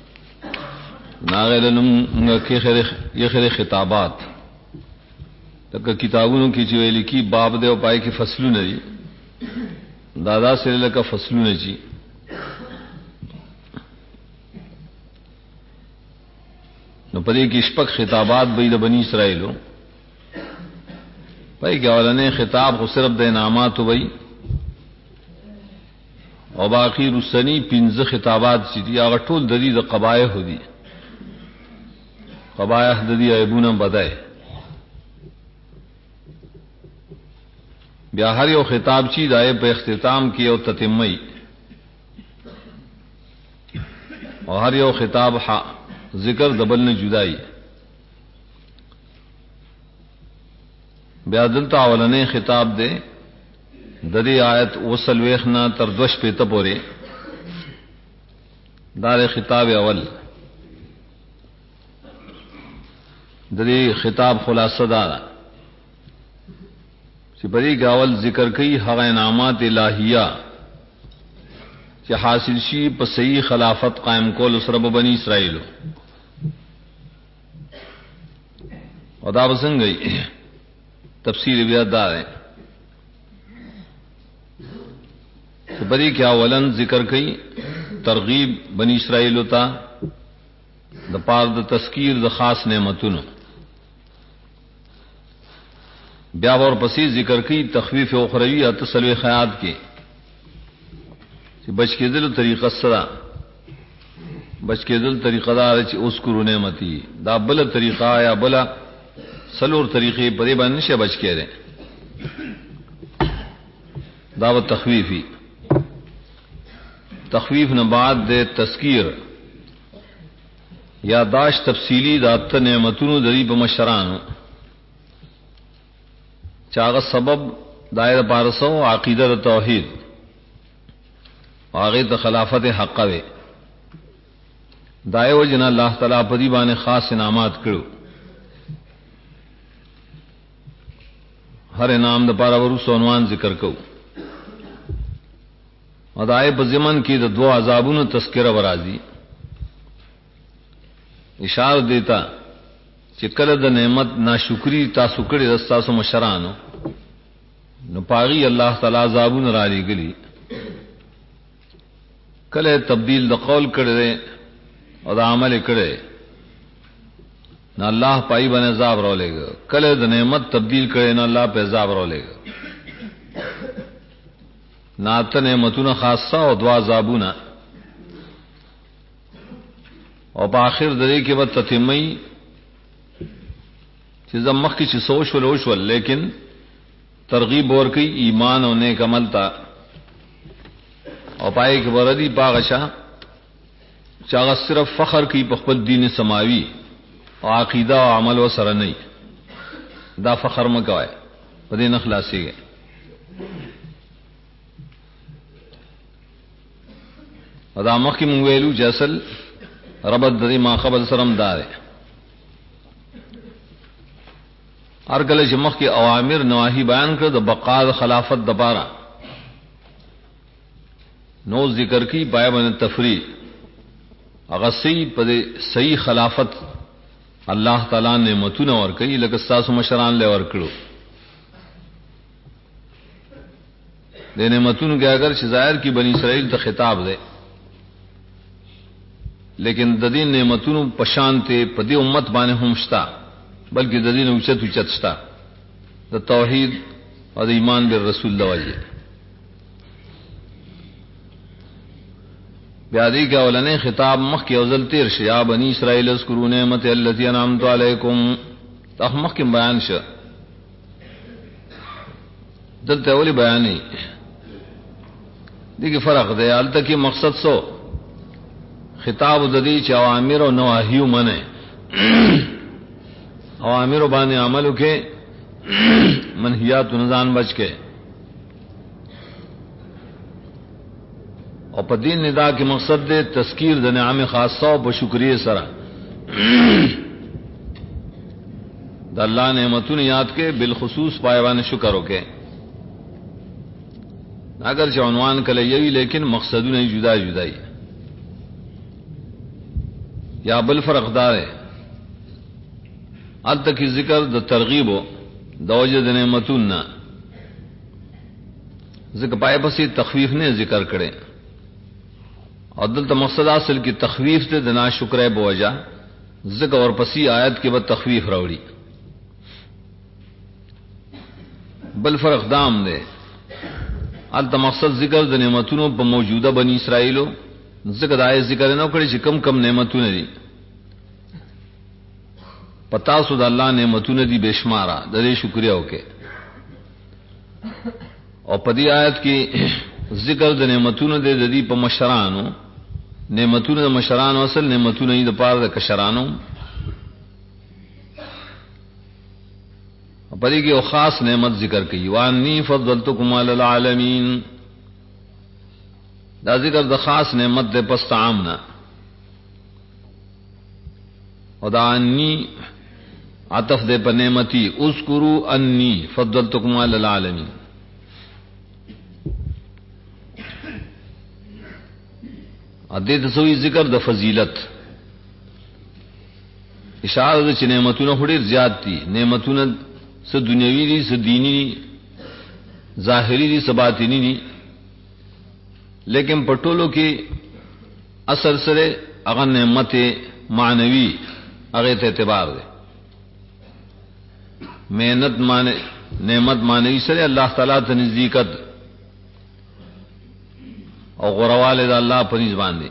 ناغلن کې خیر خطابات لکه کتابونو کې چې ویل کی باب دی او پای کې فصلونه دي دادا سره لکه فصلونه دي نو پدې کې شپږ خطابات به د بنی اسرائیلو پای کې اولنې خطاب خو صرف د انعامات وي او باقی رسنی 15 خطابات چې دي هغه ټول د دې د قبایح دي قبایح د دې عیبونه بدای بیا هر یو خطاب چې دای په اختتام کې او تتمي او هر یو خطاب ذکر دبل نه جدای بیا دلته اولنې خطاب دی د دې آیت وصل ویخنا تر 2 پته پورې دار خطاب اول د دې خطاب خلاصه ده چې بری گاول ذکر کوي هغه انعامات الہیہ چې حاصل شي په صحیح خلافت قائم کول سره بنی اسرائیل او دا وسنګي تفسیر بیا دا ده کہ بری کیا اولن ذکر کئی ترغیب بنی اسرائیل ہوتا د پار د تذکیر د خاص نعمتونو بیا اور پسی ذکر کی تخفیف اخروی تصلو خیات کی چې بچ کې دل طریقه سره بچ کې دل طریقه دار چې اوس کو نعمتي دا بل طریقه یا بل سلور طریقې پرې باندې شه بچ کې ده دا و تخفیفی تخفیف نے بعد دے تذکیر یاداشت تفصیلی دات نعمتونو دری په مشرانو چاغه سبب دائر پارسو عقیدہ توحید واغه ته خلافت حق وے دایو جن الله تعالی په دی باندې خاص انعامات کړو هر انعام د پاره ورو عنوان ذکر کو ادائے په زمن کې د دو عذابونو تذکرہ ورازی اشاره دیتا چې کله د نعمت ناشکری تاسو کړی تاسو مشرانو نو پاغي الله تعالی عذابون را لګلی کله تبدیل د قول کړي او د عمل کړي نو الله پای باندې عذاب را لګي کله د نعمت تبدیل کړي نو الله په عذاب را لګي نات نعمتونه خاصه او دوا عذابونه او په اخر دې کې به تتمي چې زمخ کې چې سوچ ول لیکن ترغیب ور کوي ایمان او نیک عمل تا او پای کې وردی باغشا چې هغه صرف فخر کوي په خپل دین سماوي او عقیده او عمل وسره نه دا فخر مکوای په دې نه خلاصيږي ادا مخکې مونږ ویلو جسل ربط د ما قبل سرم دار ارګل چې مخکې اوامر نواهی بیان کړ د بقا خلافت د بارا نو ذکر کی بیان تفریح هغه صحیح په صحیح خلافت الله تعالی نعمتونه ور کوي لکه تاسو مشران له ور کړو د نعمتونو کې اگر چې ظاهر کی بنی اسرائیل ته خطاب ده لیکن د دې نعمتونو پشانته په دې امت باندې هم شتا بلکې د دې اوچت شتا د توحید او د ایمان بر رسول الله بیا دې کې اولنې خطاب مخ کې اوزل تیر شیا بنی اسرائیل اذکروا نعمت التي انعمت علیکم تخمخ کې بیان شه دلته ولې بیان نه دي کې فرق دی البته کې مقصد سو خطاب د دې چې اوامر او نواهی منه اوامر باندې عمل وکي منهیات نزان بچ کے اور پدین ندا کے مقصد دے تذکیر د نعم خاصه او شکریہ سره د الله نعمتونه یاد کې بالخصوص پایوان شکر وکې اگر چې عنوان کله یوي لیکن مقصدونه جدا جدا دي یا بل فرق دار الته کی ذکر د ترغیب د وجه د نعمتونه ذکر پای پسې تخفیف نه ذکر کړي او دلته مقصد اصل کی تخفیف ته د ناشکرۍ بوجا ذکر اور پسې آیت کې به تخفیف راوړي بل فرق دام دے الته مقصد ذکر د نعمتونو په موجوده بنی اسرائیلو ذکر آیت ذکر نه کړی چې کم کم نعمتونه دي پتا سو د الله نعمتونه دي بشمارا د دې شکریا وکي او په دې آیت کې ذکر د نعمتونو د دې په مشرانو نعمتونو د مشرانو اصل نعمتونه دي د پاره د کشرانو په دې کې یو خاص نعمت ذکر کړي وانی فضلتکم علی العالمین دا ذکر د خاص نعمت د پس عامنا او دا انی عطف دے پر نعمتی اذکروا انی فضلتکم علی العالمین ادې تسوی ذکر د فضیلت اشاره د چې نعمتونه هډیر زیات دي نعمتونه س دنیوي دي س دینی دي ظاهری دي س باطینی دي لیکن پټولو کې اثر سره هغه نعمت معنوي هغه ته اعتبار دی محنت معنی نعمت معنوي سره الله تعالی ته نزدېکت او غرواله د الله په نسبت باندې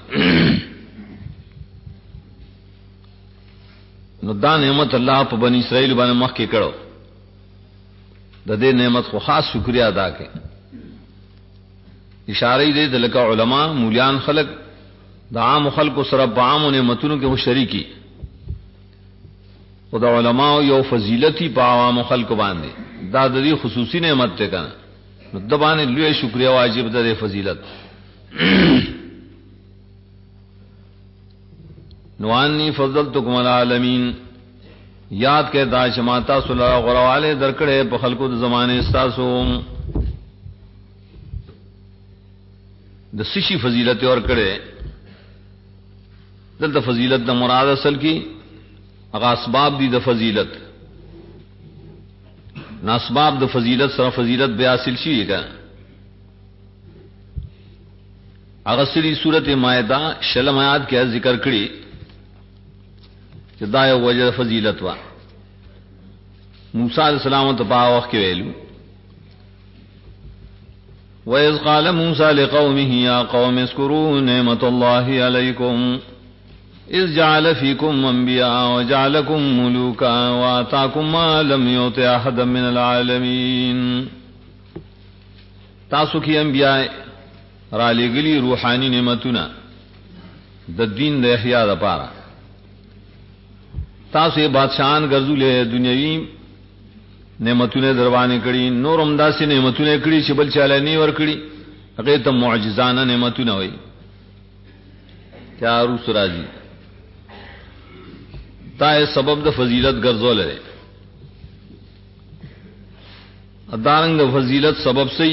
نو دا نعمت الله په بنی اسرائیل باندې مخ کې کړو د دې نعمت خو خاص شکریا ادا کړي اشاره دې د لکه علما مولیان خلق د عام خلق سره په عام نعمتونو کې شریکی او د علما یو فضیلتی په عوام خلق باندې دا د دې خصوصي نعمت ته کنه نو د باندې لوی شکریا واجب ده د فضیلت نوانی فضلتکم علی العالمین یاد کې دا جماعتا صلی الله غرواله درکړې په خلقو د زمانه استاسو د سشي فضیلت اور کړې دلته فضیلت د مراد اصل کی هغه اسباب دي د فضیلت ناسباب د فضیلت سره فضیلت بیا حاصل شي کا هغه سری سورته مائده شلم آیات کې ذکر کړی چې دا یو وجه فضیلت وا موسی علیہ السلام ته په وخت کې ویلو وَإِذْ قَالَ مُوسَى لِقَوْمِهِ يَا قَوْمِ اذْكُرُوا نِعْمَةَ اللَّهِ عَلَيْكُمْ إِذْ جَعَلَ فِيكُمْ أَنْبِيَاءَ وَجَعَلَكُمْ مُلُوكًا وَآتَاكُمْ مَا لَمْ يُؤْتِ أَحَدًا مِنَ الْعَالَمِينَ تاسو کې انبیاء را لګلی روحانی نعمتونه د دین د احیا لپاره تاسو یې بادشاہان ګرځولې دنیوي نعمتونه دروانه کړي نورم داسې نعمتونه کړي چې بل چاله نه ور کړي هغه ته معجزانه نعمتونه وي چارو سراجي تا سبب د فضیلت ګرځول لري ادارنګ د فضیلت سبب سي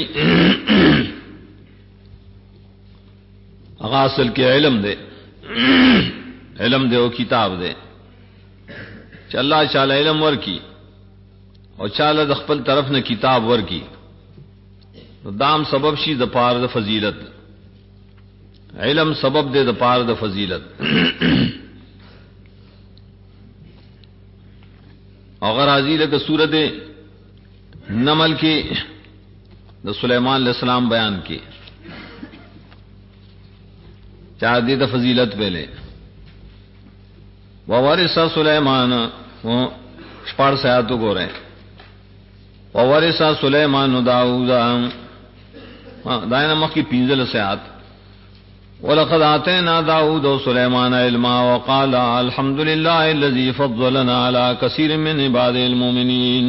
هغه اصل کې علم دی علم دی او کتاب دی چې الله تعالی علم ورکی او چاله د خپل طرف نه کتاب ورکی دام سبب شي د پاره د فضیلت علم سبب دی د پاره د فضیلت اگر راضی لکه سورته نمل کې د سليمان علیہ السلام بیان کی چا دې د فضیلت ویلې ووارث سليمان وہ شپار سیاتو کو رہے ووارث سليمان داؤد داینا مخ کی پینزل سیات ولقد آتينا داؤد وسليمان علما وقال الحمد لله الذي فضلنا على كثير من عباده المؤمنين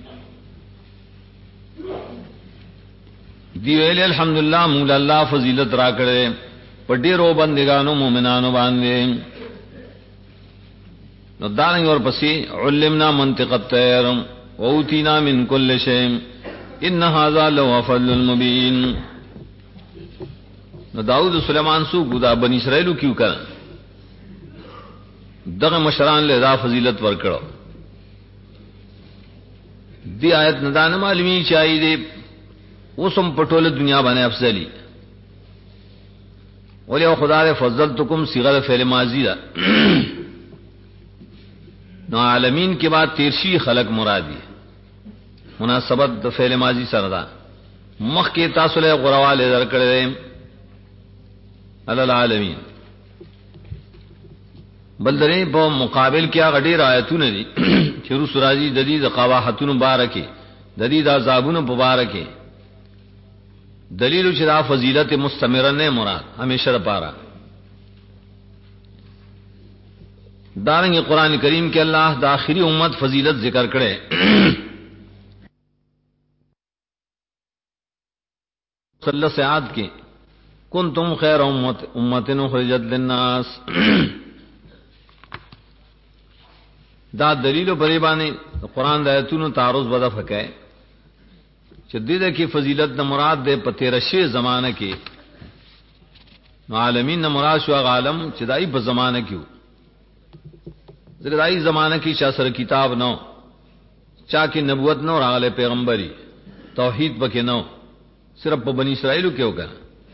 دی ویل الحمدللہ مولا اللہ فضیلت را کړي په ډیرو بندګانو مؤمنانو باندې نو دارنگ اور پسی علمنا منطق الطیر ووتینا من کل شیم ان هذا لهو فضل المبین. نو داؤد سلیمان سو گدا بنی اسرائیل کیوں کر دغه مشران له دا فضیلت ورکړو. دی آیت ندان معلومی چاہیے دے وسم پټول دنیا باندې افضلی ولې خدا دې فضلتکم صيغه فعل ماضی دا نو عالمین کے بعد تیرشی خلق مرادی مناسبت د فعل ماضی سره دا مخ کې تاسو له غرواله درکړې علی العالمین بلدرې په مقابل کې هغه ډېر آیتونه دي چې رسول راځي د دې د قواحتونو مبارکه د دې د عذابونو مبارکه دلیل چې دا فضیلت مستمره نه مراد همیشه لپاره. دارنګه قران کریم کې الله د آخري امت فضیلت ذکر کړي. صلی الله سعاد کې کنتم خیر امه اخرجت للناس دا دلیل پرې باندې قران د آیتونو تعارض ودا فکای چې دې کې فضیلت د مراد د پتیرشه زمانہ کې نو عالمین نه مراد شو عالم چې دای په زمانہ کې زګدای زمانہ کې چا سره کتاب نو چا کې نبوت نو راغله پیغمبري توحید پکې نو صرف په بنی اسرائیل کې وکړه.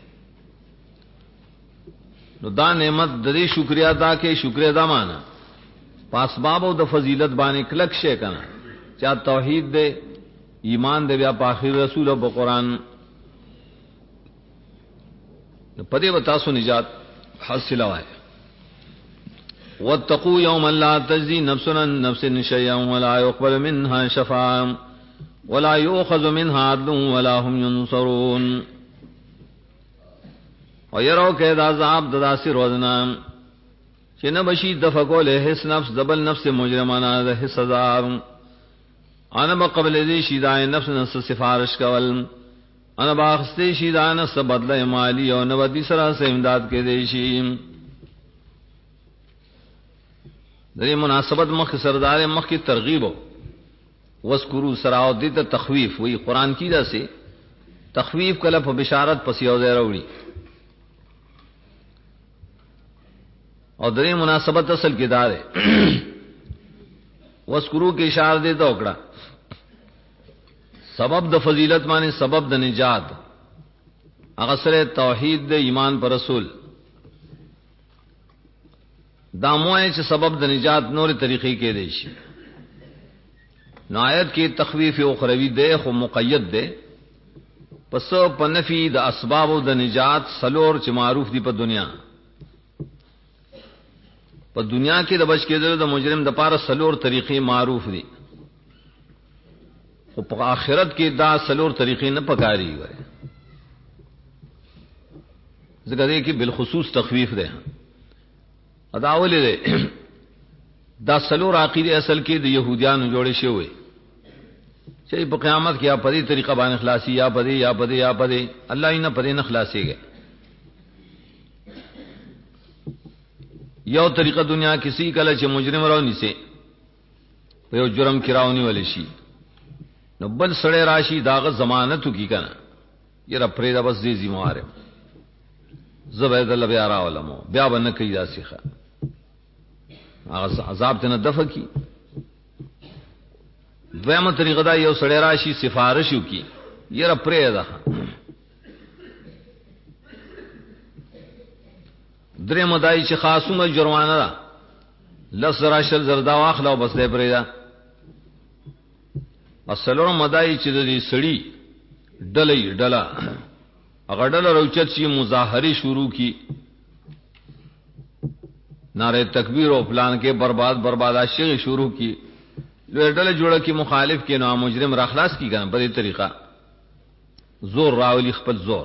نو دا نعمت د دې شکریا ادا کې شکر ادا معنا پاسباب او د فضیلت باندې کلک شي کنه چا توحید دے ایمان دے بیا په اخر رسول او قرآن پدې وتا سو نجات حاصل وای. واتقوا يوما لا تجزي نفس عن نفس شيئا ولا يقبل منها شفاعة ولا يؤخذ منها عدل ولا هم ينصرون. ويروا كيد عذاب داسر وزنا چې نه بشي د فقول هیڅ نفس دبل نفس مجرمانه ده سزا انا بقبل دې شي دا نفس نفس سفارش کول انا باخستې شي دا نفس بدله مالی او نو دي سره سه امداد کې دي شي. دې مناسبت مخ سردار مخ کی ترغیب وذکروا سراو دې ته تخویف وی قران کی دا سه تخویف کله په بشارت پس یو ځای راوړي اور درې مناسبت اصل کې دار ہے وذکروا کې اشاره دې ته وکړه سبب د فضیلت معنی سبب د نجات هغه سره توحید د ایمان پر رسول دا موای چې سبب د نجات نور طریقې کې دی شي. نایت کې تخویف اخروی ده خو مقید ده پس په نفی د اسباب د نجات سلور چې معروف دي په دنیا کې د بچ کېدل د مجرم د پاره سلور طریقې معروف دي او په آخرت کې دا سلور طریقې نه پکاري وي ځکه دې کې بالخصوص تخویف ده ادا ولې ده دا سلور عقیده اصل کې د يهوديانو جوړې شوی چې په قیامت کې یا په دې طریقه باندې خلاصي یا په دې الله یې نه پدې نه خلاصيږي. یو طریقه دنیا کسی کله چې مجرم راونی سي په یو جرم کې راونی ولې شي نو بل سړی راشي داغه ضمانت کی کنه یره پرې دا بس دې ذمہوار زبید الله بیا راولمو بیا باندې کوي داسخه هغه عذاب ته نه دفع کی. دویمه طریقه دا یو سړی راشي سفارش وکي یره پرې دا درې مدای چې خاصونه جرمانه ده لسرا شل زردا واخلا بس دې پرې دا اصلو مدای چې دې سړی ډلا هغه ډله روچت شي مظاهره شروع کی نعره تکبیر او پلان کې برباد اشی شروع کی ډله جوړه کی مخالف کې نو مجرم را خلاص کی کنه په دې طریقه زور راولي خپل زور.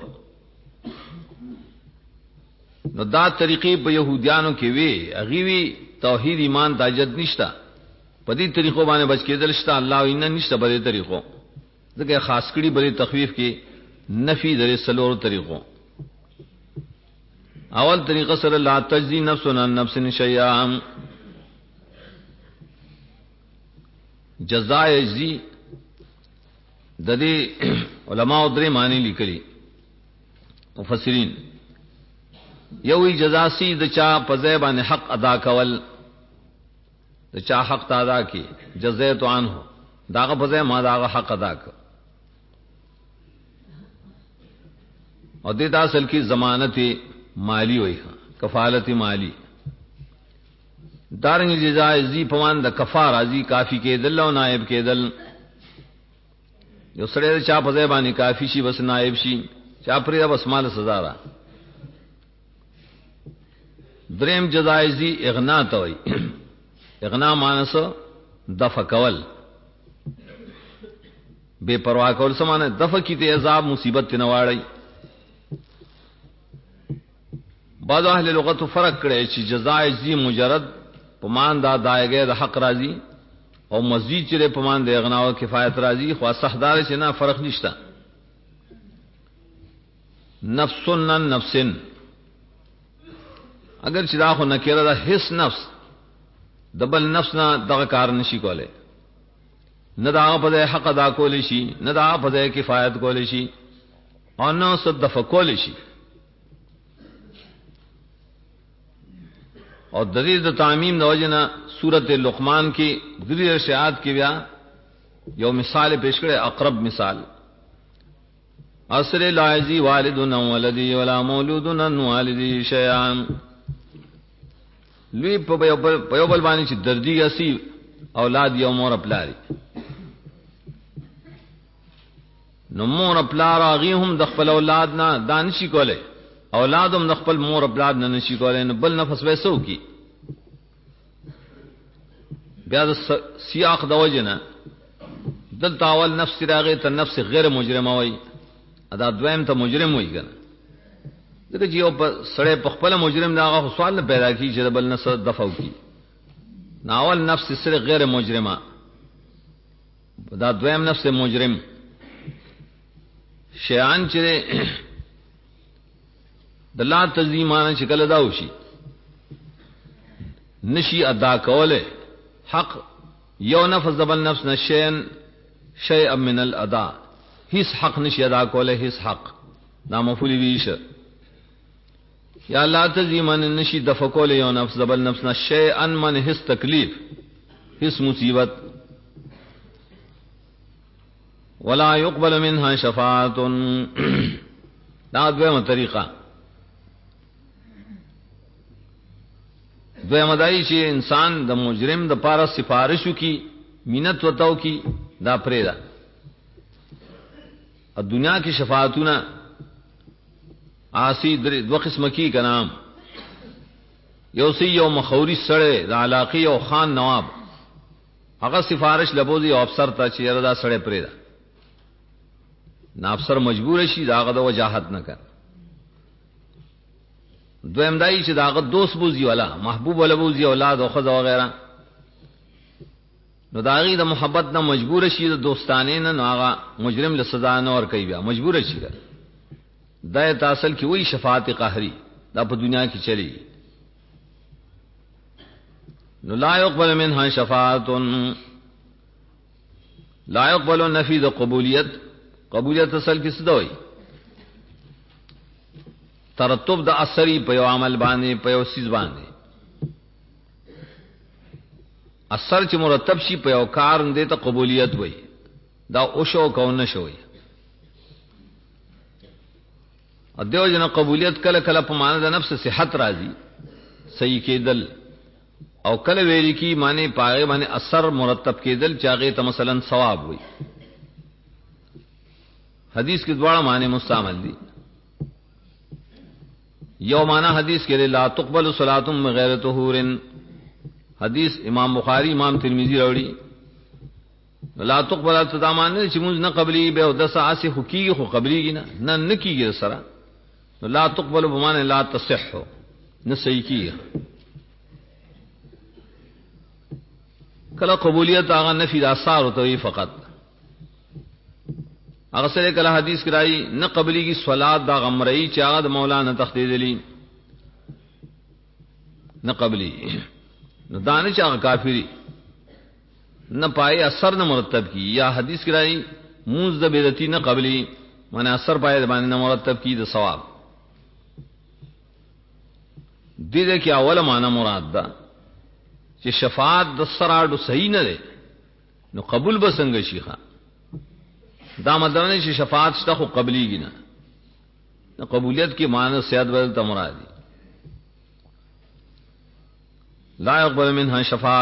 نو دا طریقې په يهوديانو کې وی اغيوي توحید ایمان تاجد نشتا په دې طریقو باندې بچ کېدل شته الله وینا نشته په دې طریقو ځکه خاص کړي بری تخفیف کې نفی در سلور طریقوں. اول طریقہ سره لا تجزی نفس عن نفس شیئا جزاء یجزی د دې علماء درې معنی لیکلي مفسرین یو وی جزا سی د چا په ځای باندې حق ادا کول د چا حق ادا کی جزیت عنه داغه په ځای ما داغه حق ادا ک او دې اصل کی ضمانت مالی وای کفالت مالی دارنګ جزا زی پمان د کفار ازي کافی کې دل او نائب کې دل یو سره چا په ځای باندې کافی شي بس نائب شي چا پرې بس مال سزا را دریم جزا زی اغنا ته وای اغنا مانس دفع کول بے پروا کول سمانه دفع کی ته عذاب مصیبت نه واړی بعض اهل لغت فرق کړي چې جزاء زی مجرد پمان دا دایګه د حق راضی او مزید چې پمان د اغنا او کفایت راضی خو صحدار چې نه فرق نشته نفسن نفسن اگر چې دا خو نکره دا هیڅ نفس دبل نفس نه دغه کار نشي کوله نه دا په حق ادا کول شي نه دا په کفایت کول شي او نه صدف کول شي اور دلیل د تعمیم د وجنا سورۃ لقمان کی ذری ارشاد کی بیا یو مثال پیش کړه اقرب مثال اصل لا یزی والدنا ولدی ولا مولودنا والدی شیئا لوی په یو بل باندې چې دردی اسی اولاد یو مور پلاری نو مور پلار هغه هم د خپل اولاد نه دانشي کوله اولادم د خپل مور اولاد نه نشي کولای نو بل نفس وېسو کی بیا د سیاق د وجنه دل تاول نفس راغه ته نفس غیر مجرمه وای ادا دویم ته مجرم وای کنه دغه یو په سړی په خپل مجرم داغه سوال نه پیدا کی چې بل نس دفعو کی ناول نفس سره غیر مجرمه دا دویم نفس مجرم شیان چې د لا تزیمانه شکل دا وشي نشي ادا کوله حق یو نفس دبل نفس نشین شیء من الادا هیڅ حق نشي ادا کوله هیڅ حق دا مفعول ویش یا لا تزیمانه نشي دفع کوله یو نفس دبل نفس نشیئا من هیڅ تکلیف هیڅ مصیبت ولا يقبل منها شفاعه دا دویمه طریقه دویم دای چې انسان د مجرم د پاره سفارشو کی مینت وتاو کی دا پرېدا ا دنیا کې شفاعتونه آسی دو قسم کی کا نام یو سی یو مخوری سړی د علاقې او خان نواب هغه سفارش لبوزي او افسر ته چې ردا سړی پرېدا نا افسر مجبور شي داغه د وجاهت نه کړ دویم دای چې داغه دوست بوزي ولا محبوب ولا بوزي اولاد او خزه وغیرہ نو داغي د محبت نه مجبور شي د دوستانه نه هغه مجرم له سزا نه ور کوي بیا مجبور شي دا اصل کې وہی شفاعت قهری دا په دنیا کې چلی نو لا يقبل منها شفاعت لا يقبل نفي د قبولیت قبولیت اصل کې څه دی ترتب د اثری په عمل باندې په یو سیز باندې اثر چې مرتب شي په یو کار دې ته قبولیت وای دا او شو کو نه شوی ا دیو جن قبولیت کله کله په معنی د نفس صحت راځي صحیح کېدل او کله ویری کی معنی پاره باندې اثر مرتب کېدل چاغه ته مثلا ثواب وای حدیث کې دواړه معنی مستعمل دي یو معنی حدیث کې لا تقبل صلاه غیر طهور حدیث امام بخاری امام ترمذی راوړي لا تقبل تدامان چې موږ نه قبلي به او د ساعه حقيقي خو قبليږي نه کیږي سره لا تقبل بمعنى لا تصح نه صحیح کیږي کله قبولیت هغه نفي د اثار او توي فقط هغه سره کله حدیث کرای نه قبليږي صلات دا غمرئی چې هغه د مولانا تخدیدلی نه قبلي نو دانه چې هغه کافری نہ پائے اثر نہ مرتب کی، یا حدیث کرائی موز د بدعتی نہ قبلی من اثر پائے باندې نہ مرتب کی د ثواب دې کې اوله معنا مراد ده چې شفاعت د سراډو صحیح نه ده نو قبول به څنګه شي ښا دا مطلب نه چې شفاعت شته خو قبليږي نه قبولیت کی معنی سیاد بدل تا مرادی لا يقبل منها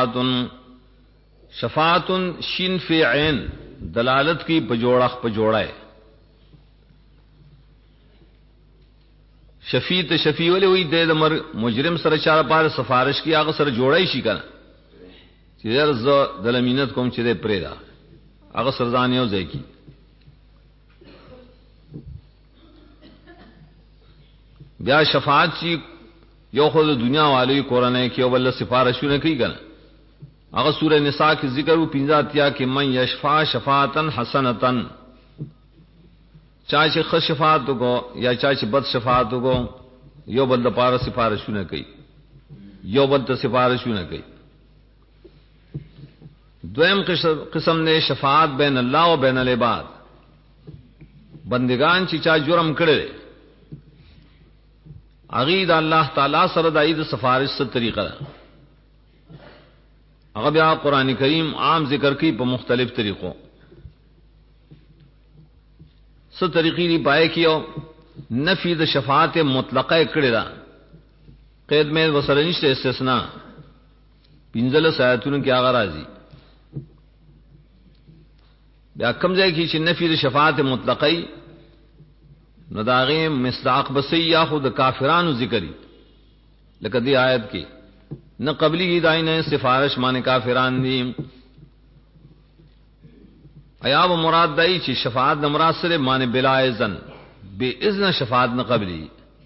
شفاعت شین فی عین دلالت کی پجوڑا ہے شفیع ولی ہوئی دے دمر مجرم سر چار پار سفارش کی آغا سر جوڑائی شی کنا چیزر دلمینت کوم چیزے پریدا آغا سرزانیو زی کی بیا شفاعت چی یو خود دنیا والی قرآن ہے کہ او بلہ سفارشو نہ کی کنا اگر سورہ نساء کی ذکر و پنجاتیا کہ من یشفع شفاعتا حسنتا چاہے خد شفاعت کو یا چاہے بد شفاعت کو یو بلد پارا سفارشو نہ کی یو بلد سفارشو نہ کی دویم قسم نے شفاعت بین اللہ و بین العباد بندگان چی چاہ جرم کرے عقید اللہ تعالی سره د عید سفارش سے طریقہ هغه بیا قران کریم عام ذکر کی په مختلف طریقوں څه طریقې دی پای کیو نفی د شفاعت مطلقه کړی دا قید میں وسره نشته استثناء پنځله آیاتونو کې هغه راځي بیا کوم ځای کې چې نفی د شفاعت مطلقه نو داغه مصداق بسی یا خود کافرانو ذکری لکه دی آیت کې نہ قبلی کی دائنه سفارش معنی کافران دی ایاب مراد دای چې شفاعت د مراد سره معنی بلا اذن بے اذن شفاعت نہ قبلی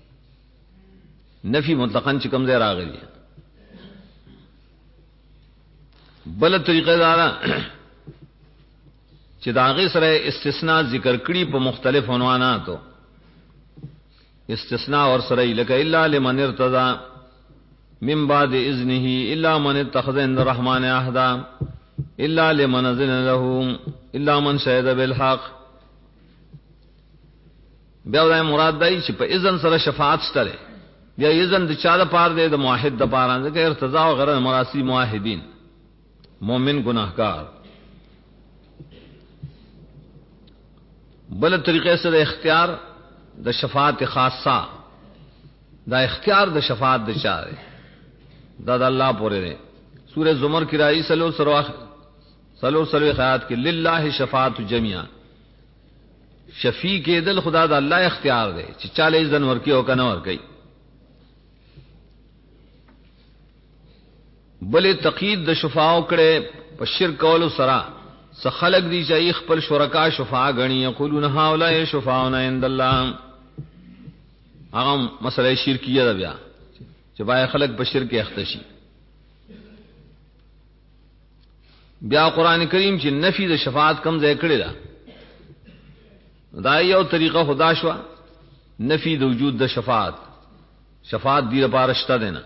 نفی مطلقاً چې کوم ځای راغلی بل طریقه دارا چې داغه سره استثناء ذکر کړي په مختلف عنواناتو استثناء اور سرائی لك الا لمن ارتضى من بعد اذنه الا من اتخذ عند الرحمن عهدا الا لمن اذن له الا من شهد بالحق بیا دا مراد دی چې په اذن سره شفاعت شته یا اذن د چا د پاره دی د موحد د پاره نه کې ارتضاء او غیر مراسی موحدین مؤمن گناہگار بل طریقے سے اختیار د شفاعت خاصه دا اختیار د شفاعت د چا دی دا د الله پورې دی سورہ زمر کی رائی سلو خیات کے للہ شفاعت جميعا شفیع کے دل خدا دا اللہ اختیار دے چې چاله ځن ورکی او کنه ورکی بلې تقید د شفاعو کړه په شرک کولو سره سخلق دی چې خپل شرکا شفاعه غنی یقولون هؤلاء شفاعنا عند الله هغه مسله شرکیه ده بیا چې بای خلق په شرک اختشي بیا قران کریم چې نفی د شفاعت کم ځای کړی دا دا یو طریقه خدا شو نفی د وجود د شفاعت دی لپاره شته دینا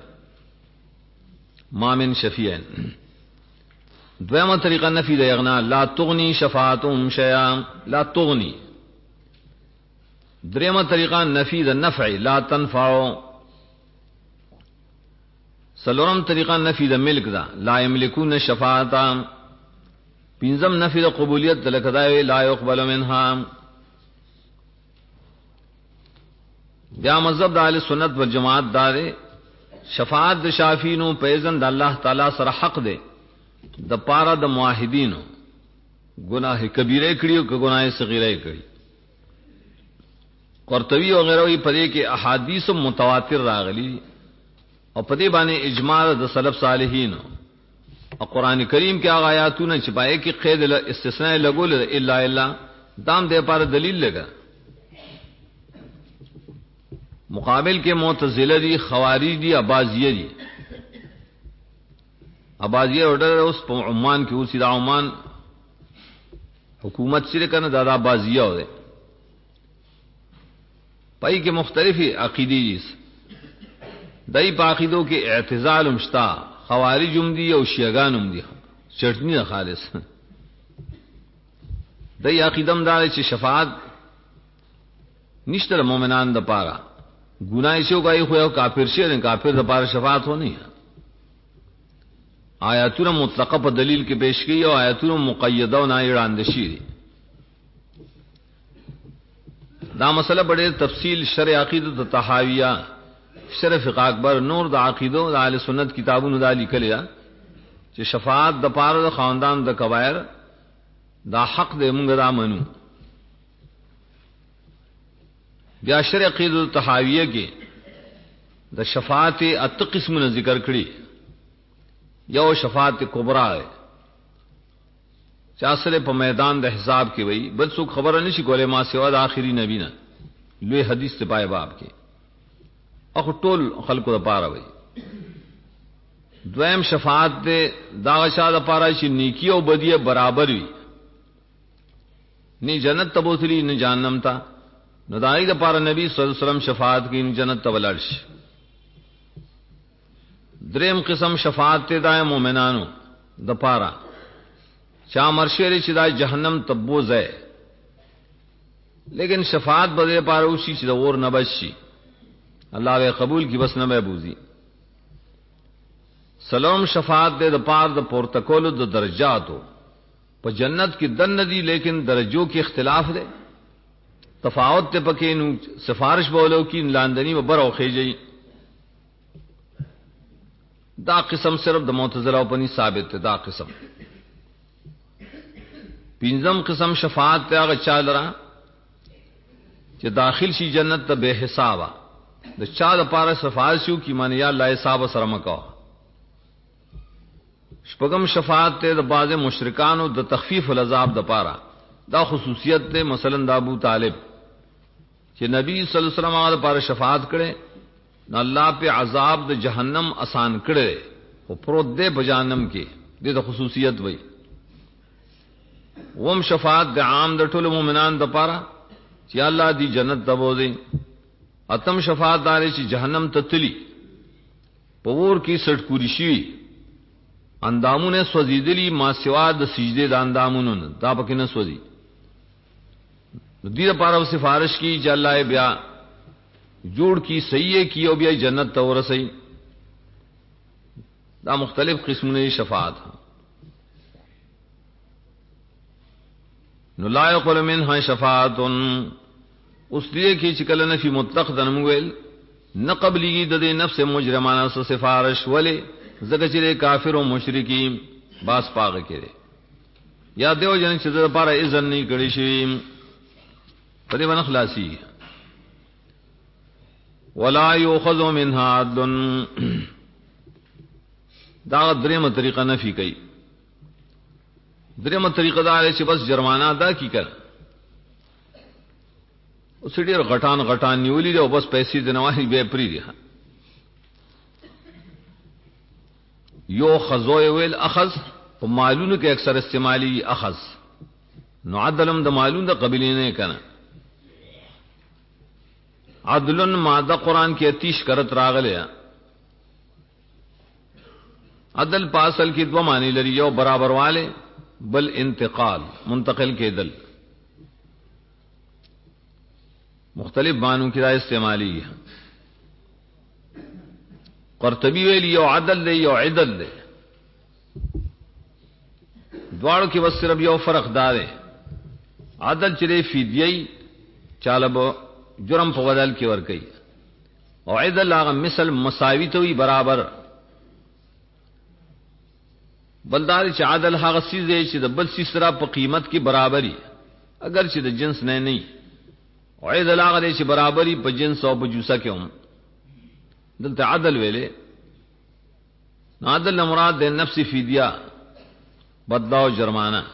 ما من شفیعن دویمه طریقه نفی د اغنا لا تغنی شفاعتهم شیئا لا تغنی دریمه طریقه نفی د نفع لا تنفع سلورم طریقه نفی د ملک دا لا یملکون شفاعت پنځم نفی د قبولیت د لکدای لا يقبل منها بیا مذهب د اهل سنت والجماعت دار شفاعت د شافینو په اذن د الله تعالی سره حق دی د پارا د موحدینو گناہ کبیره کړي او گناہ صغیره کړي قرطبی وغیرہ په دې کې احادیث متواتر راغلي او په دې باندې اجماع د سلف صالحین او قران کریم کې هغه آیاتونه چې پای کې قید استثناء لګول الا دام دې پر دلیل لگا مقابل کې معتزله دي خوارج دي اباضیه دي اباضیه اورډر اوس په عمان کې اوسې د عمان حکومت سره کنه دا اباضیه وره پای کې مختلفي عقیدې دي دای په عقیدو کې اعتزال مشتا خوارج هم دي او شیعاګان هم دي چټنی ده خالص. د عقیدم دار چې شفاعت نشته مومنان د پاره، ګناي شو کوي خو یو کافر شي نه، کافر د پاره شفاعت و نه. آیاتونه مطلقه په دلیل کې پیش کړي او آیاتونه مقیده او نه اړاند شي. دا مسله بڑے تفصیل شرع عقیدۃ تحاویہ، شرع فقہ اکبر، نور د عقیدو د اهل سنت کتابونو دا لیکل یا چې شفاعت د پاره د خاندان د کبایر دا حق دې موږ دا منو. بیا شرع عقیدۃ تحاویہ کې د شفاعت ات قسمونه ذکر کړي. یو شفاعت کبرا ہے، چاسره په میدان د حساب کې وای، بل څوک خبره نشي کولای ما سوا د آخري نبی نه. لوی حدیث ته پای باب کې اخو ټول خلقو د پاره وای. دویم شفاعت دې دا شاده پاره چې نیکی او بدی برابر وي، نه جنت تبوتلی نه جهنم تا. نو دای د پاره نبی صلی الله علیه وسلم شفاعت کې جنت تولل شي. دریم قسم شفاعت ته د مؤمنانو د پاره چا مرشری چې دا جهنم تبوز ہے، لیکن شفاعت بده پاره اوشي چې د اور نه بشي، الله به قبول کی بس نه به بوزي. سلام شفاعت دے د پار د پورتکول د درجاتو په جنت کې دن ندی، لیکن درجوں کې اختلاف دے، تفاوت ته پکې نو سفارش بولو کی لاندنی و برو خېجی. دا قسم صرف د معتزله او پنی ثابت دا قسم. پنځم قسم شفاعت ته هغه چا لرا چې داخل شي جنت ته به حسابا، د چا لپاره شفاعت شو کی معنی یا الله حساب سره مکو. شپږم شفاعت ته د بعض مشرکانو د تخفیف العذاب د پاره، دا خصوصیت ته مثلا د ابو طالب چې نبی صلی الله علیه وسلم هغه لپاره شفاعت کړي، نو الله په عذاب د جهنم آسان کړي او پروت دې په جهنم کې، دې د خصوصیت وای. وم شفاعت د عام د ټول مؤمنان د پاره چې الله دی جنت ته بوزي. اتم شفاعت دار چې جهنم ته تلی پور کی سټکوري شي، اندامونه سوځیدلی ما سوا د سجده د اندامونو دا پکې نه سوځي. دې لپاره سفارش کی چې الله بیا جوړ کی صحیح کی او بیا جنت ته ورسي. دا مختلف قسمونه شفاعت. نو لا يقبل منها شفاعت، اس لیے کہ چکل نفی مطلق دنمویل نہ قبلی د نفس مجرمانہ سے سفارش ولے زکچرے کافر و مشرکی باس پاگ کرے یا دیو جن چې پارا اذن نہیں کړی شي پدې ون خلاصي. ولا يؤخذ منها عدل، دا درېمه طریقه نفی کوي. درېمه طریقه دا چې بس جرمانه ادا کی کړ، اوس ډېر غټان نیولې او بس پیسې د نواهي به پری دي. یو خزوی ویل اخذ په مالونو کې اکثر استعمالي اخذ، نو عدلم د مالونو د قبیلې نه کنه. عدلن ماده قران کې 30 کرت راغله. عدل پاسل کې دو معنی لري، یو برابر والے، بل انتقال منتقل کېدل. مختلف معنوں کی رائے استعمالی ہے. قرطبی ویلی یو عدل دے یو عدل دے، دواړو کې بس صرف یو فرق دا دی، عدل چې فدیه چالب جرم په بدل کې ور کوي، او عدل هغه مثل مساوی ته وي برابر. بلدار چې عدل هغه چیز دی چې د بل څه سره په قیمت کې برابرۍ، اگر چې د جنس نه نه. او عدل هغه دی چې برابرۍ په جنس او په جوسه کې هم. دلته عدل ویلې، عدل مراد د نفس فدیه بدلا او جرمانه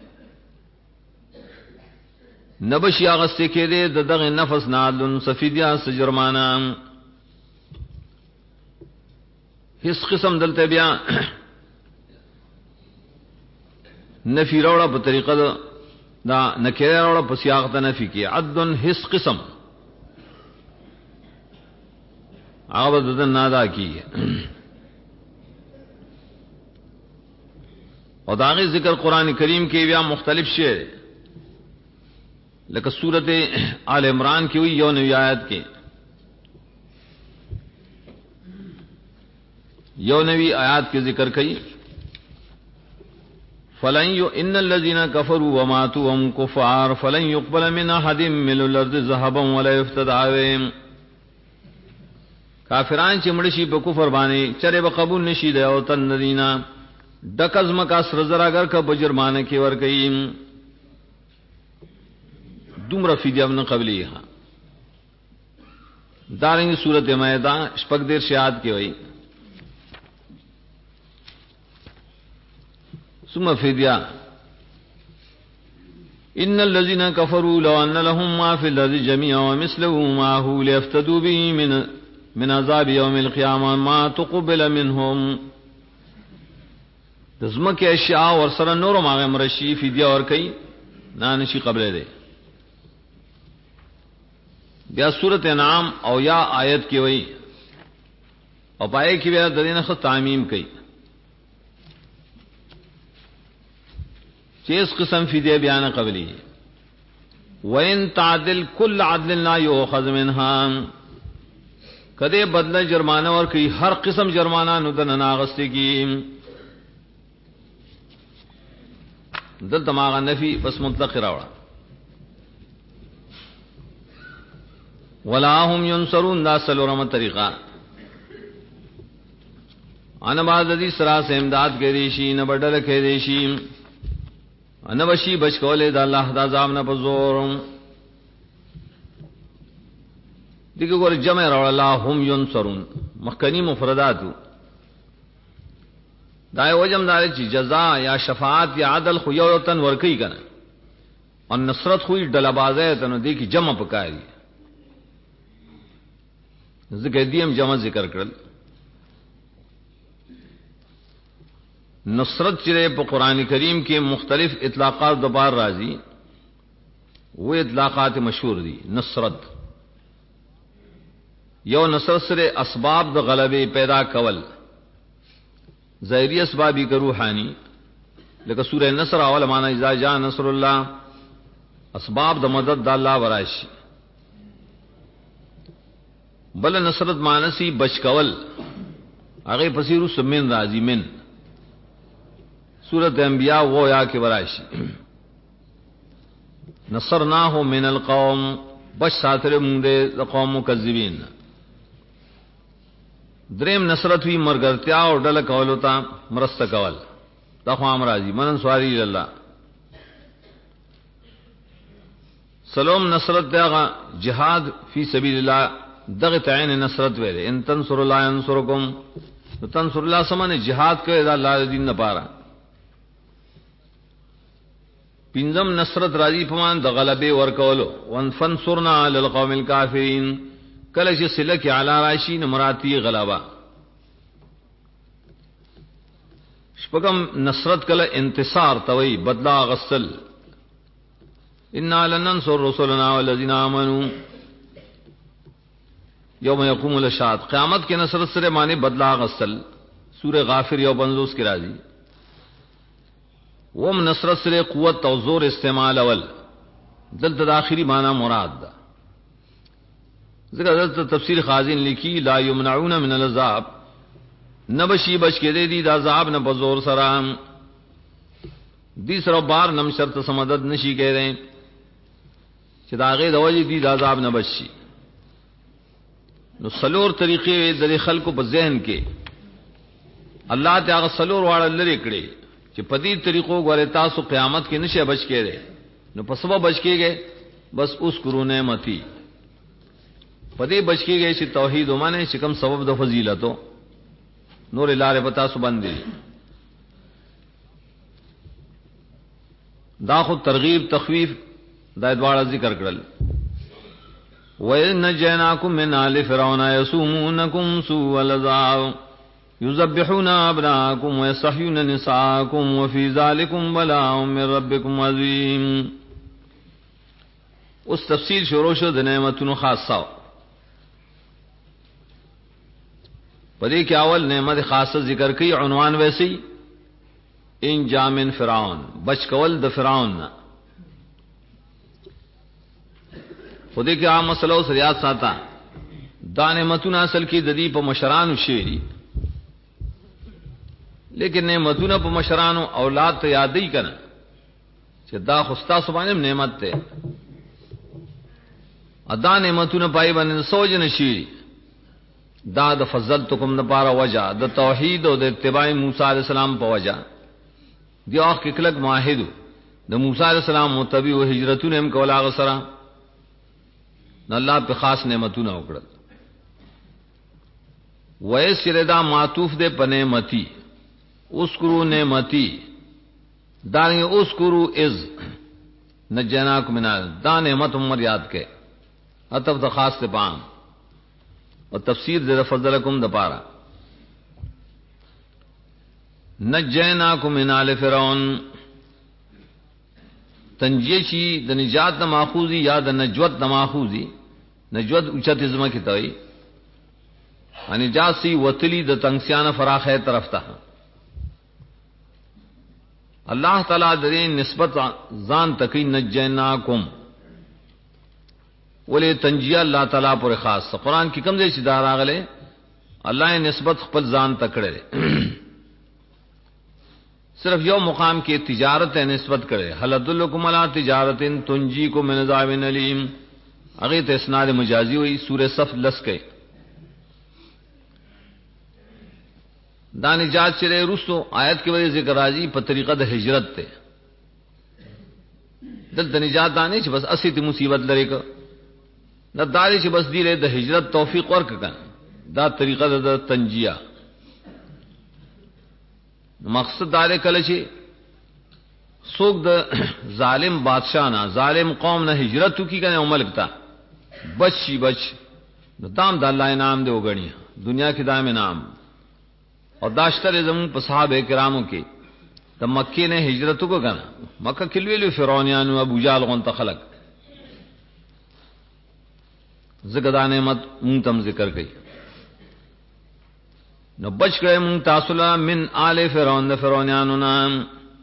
نبشی هغه څه کې دی د دغه نفس نادن سفیدیا س جرمانه. هیڅ قسم دلته بیا نفی روڑا په طریقه دا نکره روڑا په سیاق ته نفی کی. عدن هیڅ قسم هغه د نادا کی. اور داغی ذکر قرآن کریم کے بیا مختلف شعر لکہ سورت آل عمران کی ہوئی یو نوی آیت کے یو نوی آیات کے ذکر کئی ان الذين كفروا وماتوا وهم كفار فلن يقبل من احد من الارض ذهبا ولا يفتدى کافران چې مړ شي په کفر باندې چرې به قبول نشي د او تن ندینا ډکزم کا سر زرا اگر کا بجرمانه کې ور کوي دومره فدیه ابن قبلیها دارنګ سورۃ مائده شپږ دیر شهادت کې وایي ثم فدیہ ان الذين كفروا لو ان لهم ما في الارض جميعا ومثله معه ليفتدوا به من عذاب يوم القيامه ما تقبل منهم دزمک اشیاء اور سر نور ماغه مرشی فدیہ اور کئی نہ نشی قبل دے بیا سورۃ انعام او یا آیت کی وئی او پائے کی بیا دین خ تعمیم کئی چیز قسم فدیہ بیان قبلی وَإِن تَعْدِلْ كُلَّ عَدْلٍ لَا يُؤْخَذْ مِنْهَا کدے بدلہ جرمانہ اور کی ہر قسم جرمانہ ندن ناغستی کی دل دماغ نفی بس مطلق راوڑا وَلَا هُمْ يُنصَرُونَ دا سلورم طریقہ انا بعد دی سرا سے امداد کے دیشی نہ بڑل کے دیشی انوشی بچ کولے دا اللہ دا عذاب نہ بزور دیکھو گور جمع روڑ اللہ ہم ینصرون مخکنی مفردات دائے وجم دارے چی جزا یا شفاعت یا عدل خو یو تن ورکی کنا اور نصرت خوی ڈلبازے تنو دیکھی جمع پکاری ذکر دیم جمع ذکر کرل نصرت چرے پا قرآن کریم کے مختلف اطلاقات دوبار راضی وہ اطلاقات مشہور دی نصرت یو نصرت سرے اسباب دا غلبے پیدا کول ظاہری اسبابی کا روحانی لیکن سورہ نصر اول مانا اذا جاء نصر اللہ اسباب دا مدد دا اللہ ورائشی بل نصرت مانسی بچ کول آگے پسیرو سمین راضی من سورۃ انبیاء وہ یا کے برائشی نصرناہ من القوم بچ ساتر مندے قوم مکذبین دریم نصرت ہوئی مرگرتیا اور ڈل کول ہوتا مرست کول دخوام راضی منن سواری اللہ سلوم نصرت دیغا جہاد فی سبیل اللہ دغت عین نصرت ویلے ان تنصر اللہ ینصرکم تنصر اللہ سمانے جہاد کرے دا اللہ دین نہ پارا پنزم نصرت راضی فمان د غلبے ورکولو وانفنصرنا علی القوم الکافرین کلش سلک علی راشین مراتی غلبہ شپکم نصرت کل انتصار توئی بدلا غسل انا لننصر رسولنا والذین آمنوا یوم یقوم الاشہاد قیامت کے نصرت سرے مانے بدلا غسل سورہ غافر یو بنزوس کی راضی وم نصرت سرے قوت و زور استعمال اول دلت داخری معنی مراد دا ذکر دلت تفسیر خازن لکھی لا یمنعون من العذاب نبشی بچ کے دے دی دا عذاب نہ بزور سرام دیسرا بار نم شرط سمدد نشی کہہ رہے چداغے دوجی دی دا عذاب نہ بچی نو سلور طریقے در خلق په ذہن کې اللہ تعالی سلور واړه لری کړي چې په دې طریقو غره تاسو قیامت کې نشه بچ کېږئ نو په سبب بچ کېږئ بس اوس کرو نعمتي په دې بچ کېږئ چې توحید ومنه چې کوم سبب د فضیلتو نور لاره پتا سو باندې دا خو ترغیب تخویف دا دواړه ذکر کړل وَإِذْ نَجَّيْنَاكُمْ مِنْ آلِ فِرْعَوْنَ يَسُومُونَكُمْ سُوءَ الْعَذَابِ يُذَبِّحُونَ أَبْنَاءَكُمْ وَيَسْتَحْيُونَ نِسَاءَكُمْ وَفِي ذَلِكُمْ بَلَاءٌ مِّن رَّبِّكُمْ عَظِيمٌ اس تفصیل شروع شد نعمتوں خاصہ پدې کې اول نعمت خاصه ذکر کړي عنوان ویسي ان جامن فرعون بچ کول د فرعون نه خودی کې عام مسلو سریات ساته دا نعمتونه اصل کې د دې په مشرانو شيری لیکن نعمتونه په مشرانو اولاد ته یادې کړه چې دا خوستا سبحانه نعمت ته ادا نعمتونه پای باندې سوچ نشي دا د فضلتکم د پاره وجہ د توحید او د اتباع موسی علی السلام په وجہ دی اخ کې کلک موحد د موسی علی السلام متبع او هجرتونه هم کولا غسرہ الله په خاص نعمتونه وکړل ویسر دا معطوف دے پنعمتی اسکرو نعمتی دارنگی اسکرو از نجیناکم من دا نعمت عمر یاد کے عطف دا خاص تے پام اور تفسیر دے فضلکم دا پارا نجیناکم من آل فرعون تنجیشی دا نجات دا ماخوزی یا دا نجوت دا ماخوزی نجوت اچت ازمہ کی توئی یعنی جاسی وتلی د تنگسیان فراخه طرف ته الله تعالی درې نسبت ځان تکي نجیناکم ولې تنجیه الله تعالی پر خاص قرآن کې کوم ځای چې دا راغله الله یې نسبت خپل ځان تکړه صرف یو مقام کې تجارت نسبت کړي هل ادلکم علی تجارت تنجیکم من عذاب الیم هغه ته اسناد مجازی وي سورہ صف لس کې دا نجات چرے رسو آیت کی وجہ ذکر راضی په طریقہ د ہجرت ته دلته نجات دانه چې بس اسی ته مصیبت لري ک نه داري چې بس دی له د هجرت توفیق ورک کړه دا طریقہ د تنجیه مقصد دار کله چې څوک د ظالم بادشاہ نه ظالم قوم نه هجرت کی کنه او ملک تا بچي بچ نو تام د الله انعام دی وګڼي دنیا کې دائم انعام اور داشتر زمون په صحابه کرامو کې د مکې نه هجرت وکړه مکه کې ویلو فرعونانو ابو جال غون ته خلق زګدا نعمت مون تم ذکر کړي نو بچ کړه مون تاسو لا من آل فرعون د فرعونانو نام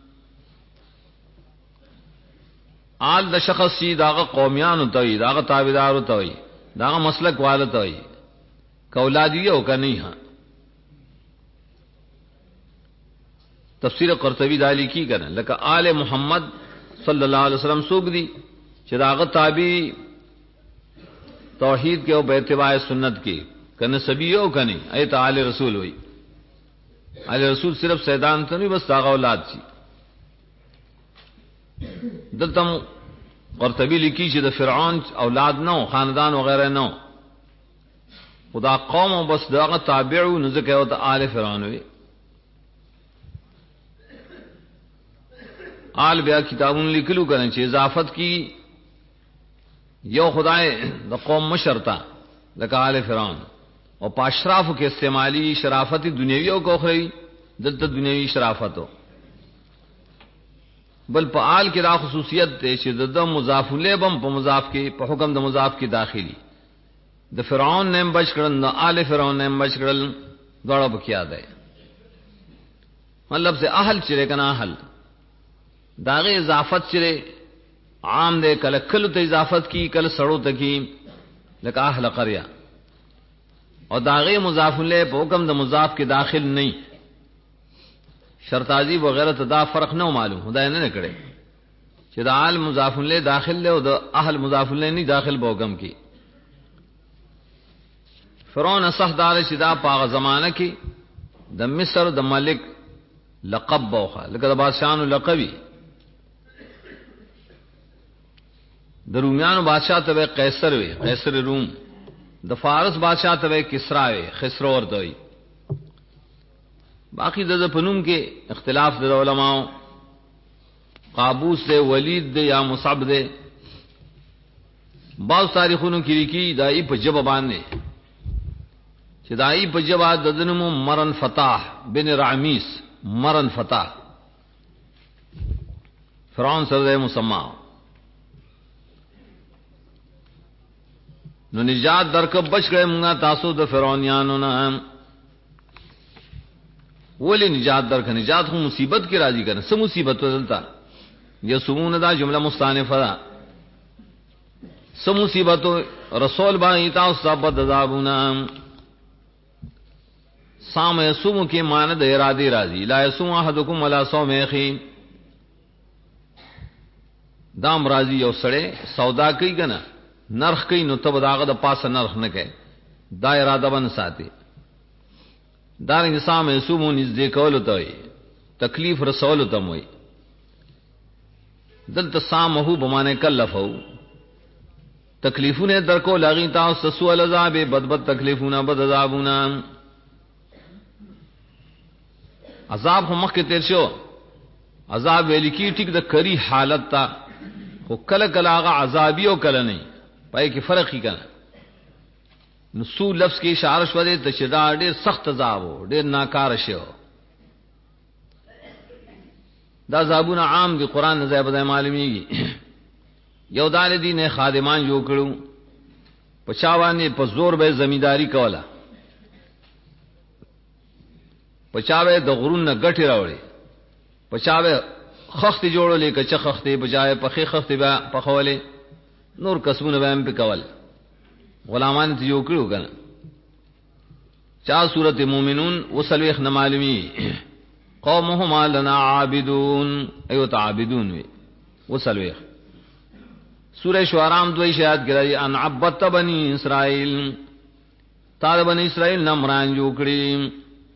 آل د شخصي داغه قومیانو ته داغه تابعدارو ته داغه مسلک والو ته کولادی او کني ها تفسیر قرطبی دالی کی کرن لکه آل محمد صلی اللہ علیہ وسلم سوک دی چې داغه تابع توحید کے او بیتباع سنت کی کنه سبیو کنه ایت آل رسول ہوئی آل رسول صرف سیدان ته بس داغه اولاد شي دلته قرطبی لیکي چې د فرعون اولاد نو خاندان وغیرہ نو خدا قوم بس داغه تابع نو ځکه او ته آل فرعون ہوئی آل بیا کتابوں لکھلو کریں چې اضافت کی یو خدای د قوم مشرتا لکه آل فرعون او پاشراف کے استعمالی شرافت دنیوی او کوخری دلته دنیوی شرافتو بل په آل کې دا خصوصیت ته چې د مضاف الیه بم په مضاف کې په حکم د مضاف کې داخلي د فرعون نیم بچ کړل د آل فرعون نیم بچ کړل غړو بکیا ده مطلب سے اهل چره کنا اهل داغه اضافت چره عام دے کله کلو ته اضافت کی کله سړو ته کی لکه اهل قريه اور داغه مضاف الیه په حکم د مضاف کې داخل نه شرطازی وغیرہ ته دا فرق نه معلوم خدای نه کړي چې د آل مضاف الیه داخل له او د اهل مضاف الیه نه داخل په حکم کې فرعون صحدار چې دا په زمانہ کې د مصر د ملک لقب بوخه لکه د بادشاہانو لقبی د رومیانو بادشاہ ته قیصر وی قیصر روم د فارس بادشاہ ته کسرا وی خسرو ورته وی باقی د پنوم کې اختلاف د علماء قابوس دے ولید دے یا مصعب دے بعض تاریخونو کې لیکي دای په جواب باندې چې دای په جواب د دنمو مرن فتح بن رعمیس مرن فتح فرعون سره مسما نو نجات درک بچ گئے مونږه تاسو د فرعونانو نه ولی نجات درک نجات خو مصیبت کی راضی کرنے سب مصیبت بدلتا یسومون دا جملہ مستانفہ دا سب مصیبت رسول باغیتا صبت عذابنا سام یسوم کی ماند ارادی راضی لا یسوم احدکم ولا صوم اخی دام راضی یو سڑے سودا کئی کنا نرخ کئی نو تب داغه د پاسه نرخ نه کئ دا اراده بن ساتي دار انسان یسومون نزدې کول ته تکلیف رسول ته موي دلته سامه بمانه کلفو تکلیفونه در کو لاغی تاسو سوال عذاب بدبد تکلیفونه بد عذابونه عذاب هم مخکې تیر شو عذاب ویل کی ټیک د کری حالت تا خو کله کله هغه عذابی او کله نه پای کې فرق هی کنه نسو لفظ کې اشاره شو دې تشدا ډېر سخت عذاب ډېر ناکار شو دا عذابونه عام دي قران نه ځای بدای معلومیږي یو دال دین خادمان جو کړو پچاوانه په زور به زمینداری کوله پچاوه د غرون نه غټي راوړي پچاوه خخت جوړولې کچ خختې بجای پخې خختې با پخولې نور قسمونه به هم په کول غلامان ته یو کړو کنه چا سورۃ مومنون وسلوخ نه معلومی قومهم لنا عابدون ایو تعبدون وی وسلوخ سورہ شعراء دوی شاید ګرای ان عبدت بنی اسرائیل طالب بنی اسرائیل نمران جو کړی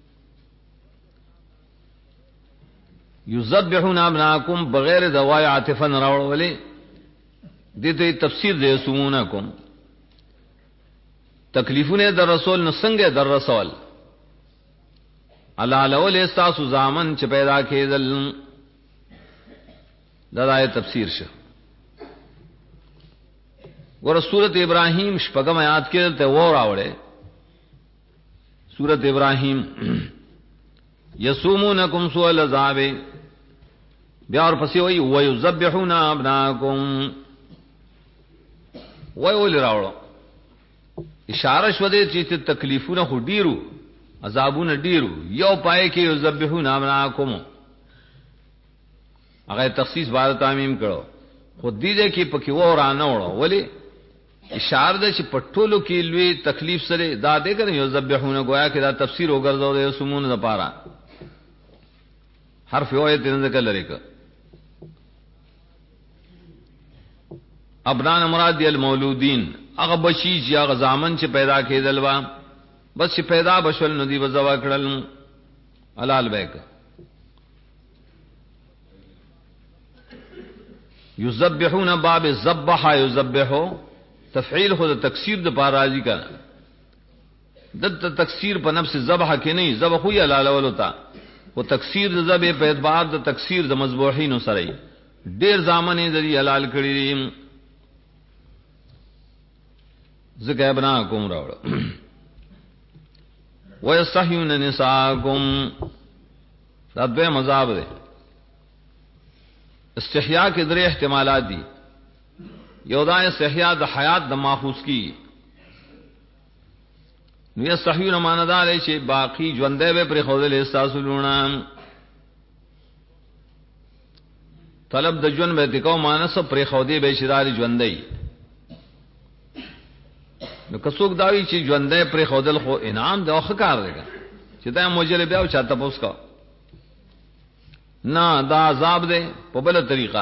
یذبحون ابناکم بغیر دوای عاطفن راولې دته تفسیر دې سمونکم تکلیفونه در رسول نو څنګه در رسول الا لول استاسو زامن چې پیدا کېدل دای تفسیر شه ور سورۃ ابراہیم شپږم آیات کې ته و راوړې سورۃ ابراہیم یسومونکم سوء العذاب بیا اور پسې وای و یذبحون ابناکم وای ول راوړو اشاره شو دې چې تکلیفونه خو ډیرو عذابونه ډیرو یو پای کې یذبحون ابناکم هغه تخصیص بار تعمیم کړو خود دې کې پکې و را نه وړو ولی اشاره ده چې پټولو کې لوی تکلیف سره دا دې کنه یذبحون گویا کې دا تفسیر وګرځاو دې سمون د پاره حرف یو ایت نه ذکر لري ک ابنان مراد دی المولودین هغه بچی چې هغه زامن چې پیدا کېدل وا بس چې پیدا بشول نو دی وزوا کړل حلال بیک یذبحون باب ذبح یذبحو تفعیل خود تکسیر د پار راضی کا دت تکسیر په نفس ذبح کې نه ذبح خو حلال ولتا او تکسیر د ذبح په اعتبار د تکسیر د مذبوحین سره ډیر زامن دې حلال کړی زکه ابنا کوم راوړ ويستحيون نساءكم دا به مذاب ده استحیاء کے درې احتمالات دي یو دا استحیاء د حیات د ماخوذ کی نو یستحیون ماندار چې باقی ژوندې به پر خوذل احساسونه طلب د ژوند به دکاو مانس پر خوذې به شدار ژوندې نو کڅوک داوی چې ژوندې پر خودل خو انعام د اوخه کار دی چې دا موجل بیا او چاته پوس کا نه دا عذاب دی په بل طریقه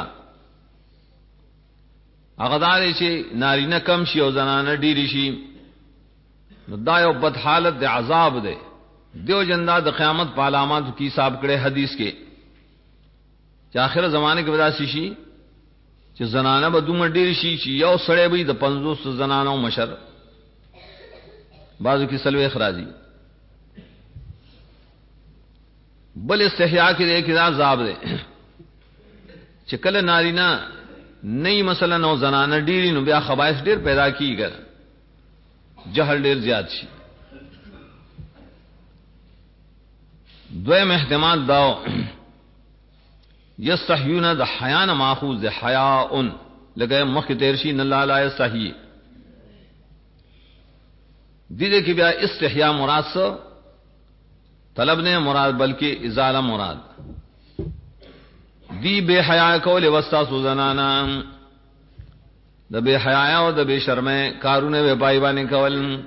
هغه دار چې نارینه کم شي او زنانه ډیر شي نو دا یو بد حالت د عذاب دی دیو جندا د قیامت په علامات کی حساب کړي حدیث کې چې آخر زمانه کې ودا شي چې زنانه به دومره ډیر شي چې یو سړی به د 500 زنانو مشر بعضو کی سلوے اخراجی بل استحیاء کی دے کہ عذاب دے چکل نارینا نئی مثلا نو زنانہ ډیری نو بیا خبائث ډیر پیدا کی گر جہل ډیر زیات شي دویم احتمال داو یستحیون د حیان ماخوذ د حیاء لگے مخ تیرشی نہ لا لا یستحی دیدے کہ بیا استحیاء مراد سو طلب نے مراد بلکہ ازالہ مراد دی بے حیا کول وستا سوزنانا د بے حیا او د بے شرمه کارونه به پای باندې کول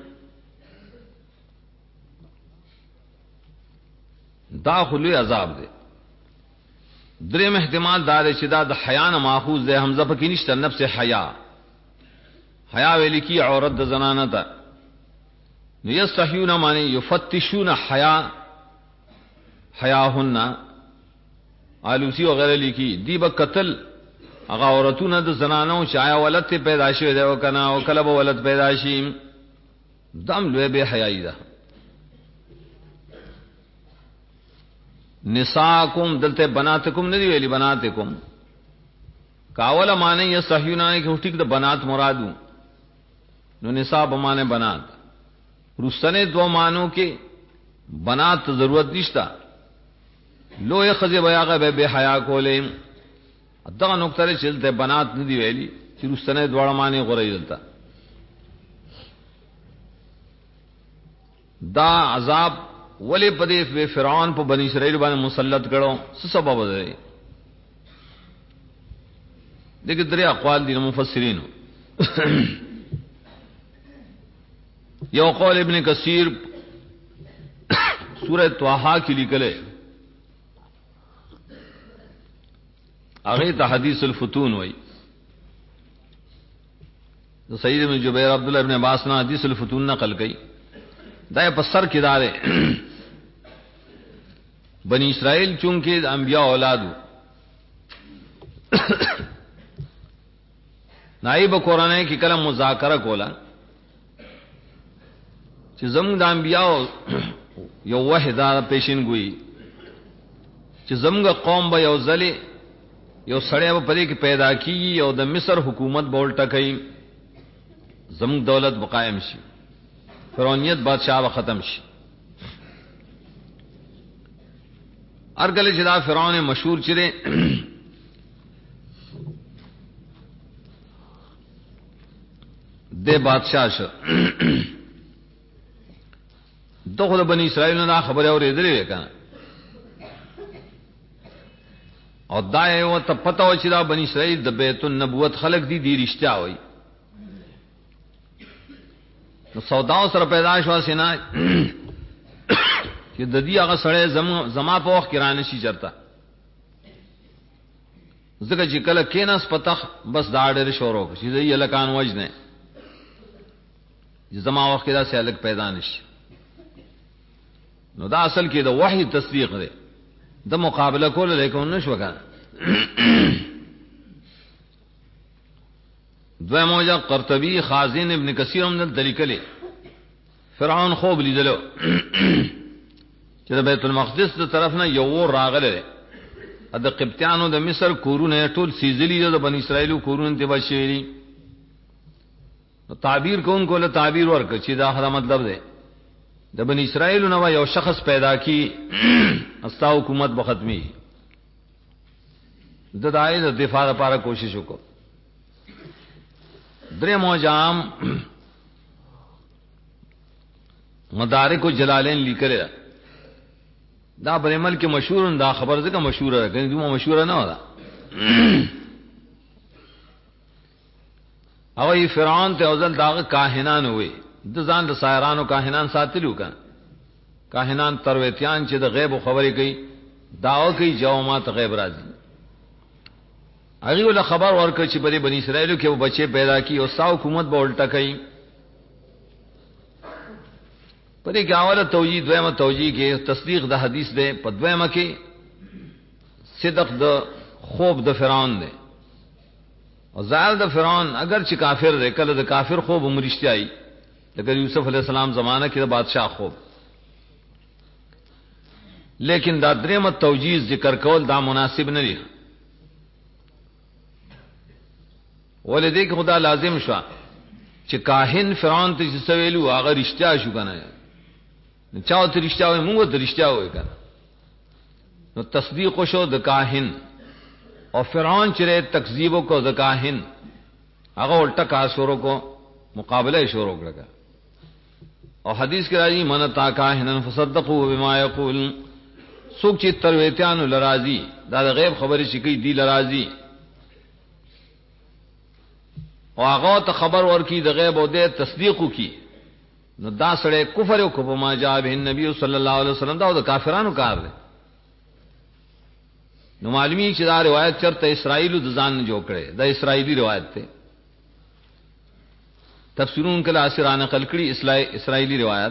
دا خلوی عذاب دے. دریم احتمال دار شدہ د حیا نه ماخوذ دے حمزہ پکې نشته نفس حیا حیا ویل کی عورت د زنانه تا یستحیون معنی یفتشون حیاهن آلوسی وغیرہ لکی دی با قتل اغا عورتون د زنانو چایا ولد تی پیدا شوی دے وکنا او کلب ولد پیدا شی دم لوی بے حیائی دا. نساکم دلتے بناتکم ندی ویلی بناتکم کاولا معنی یستحیون آنے کہ ٹھیک دا بنات مرادو نو نساء بمانے بنات رستنے دو مانو کے بنات ضرورت نشتا لو خزی بیاغا بے حیا کولے دغه نقطه چلته بنات ندی ویلی چې رستنه دوړه معنی غوړی دلته دا عذاب ولی پدې په فرعون په بنی اسرائیل باندې مسلط کړو څه سبب دی دغه درې اقوال دي مفسرین یو قول ابن کثیر سورہ طه کې لیکل هغه ته حدیث الفتون وای تو سید ابن جبیر عبداللہ ابن عباس نے حدیث الفتون نقل کی دا په سر کې دارے بنی اسرائیل چونکہ انبیاء اولادو نائب قرآن کی کلم مذاکرہ کولا چې زموږ د انبیاء یو وحده پیشین گوئی چې زموږ قوم به یو ځلې یو سړی په پدې کې پیدا کیږي او د مصر حکومت بولټه کوي زموږ دولت بقائم شي فرعونیت بادشاہ به ختم شي ارګل چې دا فرعون مشهور چره د بادشاہ شو دغه بنی اسرائیل نه خبره اورېدلې وکړه او دا یو ته پته و چې دا بنی اسرائیل د بیت النبوت خلق دي رښتیا وای نو سودا سره پیدا شو سینا چې د دې هغه سره زما په وخت کې رانه شي چرته زګه چې کله کیناس پتخ بس دا ډېر شروع شي چې یې لکان وجنه زما وخت کې دا سالک پیدا نشي نو دا اصل کې د وحی تصدیق دی د مقابله کول لیکون نشو کنه دوی موجه قرطبی خازن ابن کثیر هم دل لیکلي فرعون خوب لیدلو چې د بیت المقدس د طرف نه یو راغله د قبطیانو د مصر کورونه ټول سیزلی د بنی اسرائیل کورونه ته بشيري نو تعبیر کوونکو له تعبیر ورک چې دا خدا مطلب دی د بنی اسرائیل نو یو شخص پیدا کی استا حکومت به ختمي د دای د دفاع لپاره کوشش وکړو درې موجام مدارک الجلالین لیکل دا برمل کې مشهور دا خبر ځکه مشهور ده کنه دوه مشهور نه ودا او ای فرعون ته ځل دا کاهنان وي د ځان د سایرانو کاهنان ساتلو کان کاهنان ترویتیان چې د غیب خبرې کوي داو کوي جوامات غیب راځي هغه ول خبر ورکړي چې بنی اسرائیل کې و بچي پیدا کی او ساو حکومت به الټا کوي پدې کې اوله توجیه دویمه توجیه کې تصدیق د حدیث ده په دویمه کې صدق د خوب د فرعون ده او زال د فرعون اگر چې کافر ده کله د کافر خوب مرشتي لکه یوسف علیہ السلام زمانہ کې د بادشاہ خوب لیکن دا درېمه توجیه ذکر کول دا مناسب نه دی ولدې کې خدا لازم شو چې کاهن فرعون ته چې سویلو هغه رښتیا شو کنه نو چاو ته رښتیا وای موږ ته رښتیا وای کنه نو تصدیق شو د کاهن او فرعون چې تکذیب کو د کاهن هغه الټا کا شروع کو مقابله شروع کړه اور حدیث کے راضی من تا کاہنا فصدقوا بما یقول سوک چی ترویتیانو لرازی دا غیب خبری شکی دی لرازی او هغه ته خبر ورکی د غیب او د تصدیق کی نو دا سره کفر او کو ما جاء به نبی صلی الله علیه وسلم دا د کافرانو کار دی نو معلومی چې دا روایت چرته اسرائیل د ځان نه جوړ کړي دا اسرائیلی روایت ته تفسیرون کله اسرانه نقل کړي اسرائیلی روایت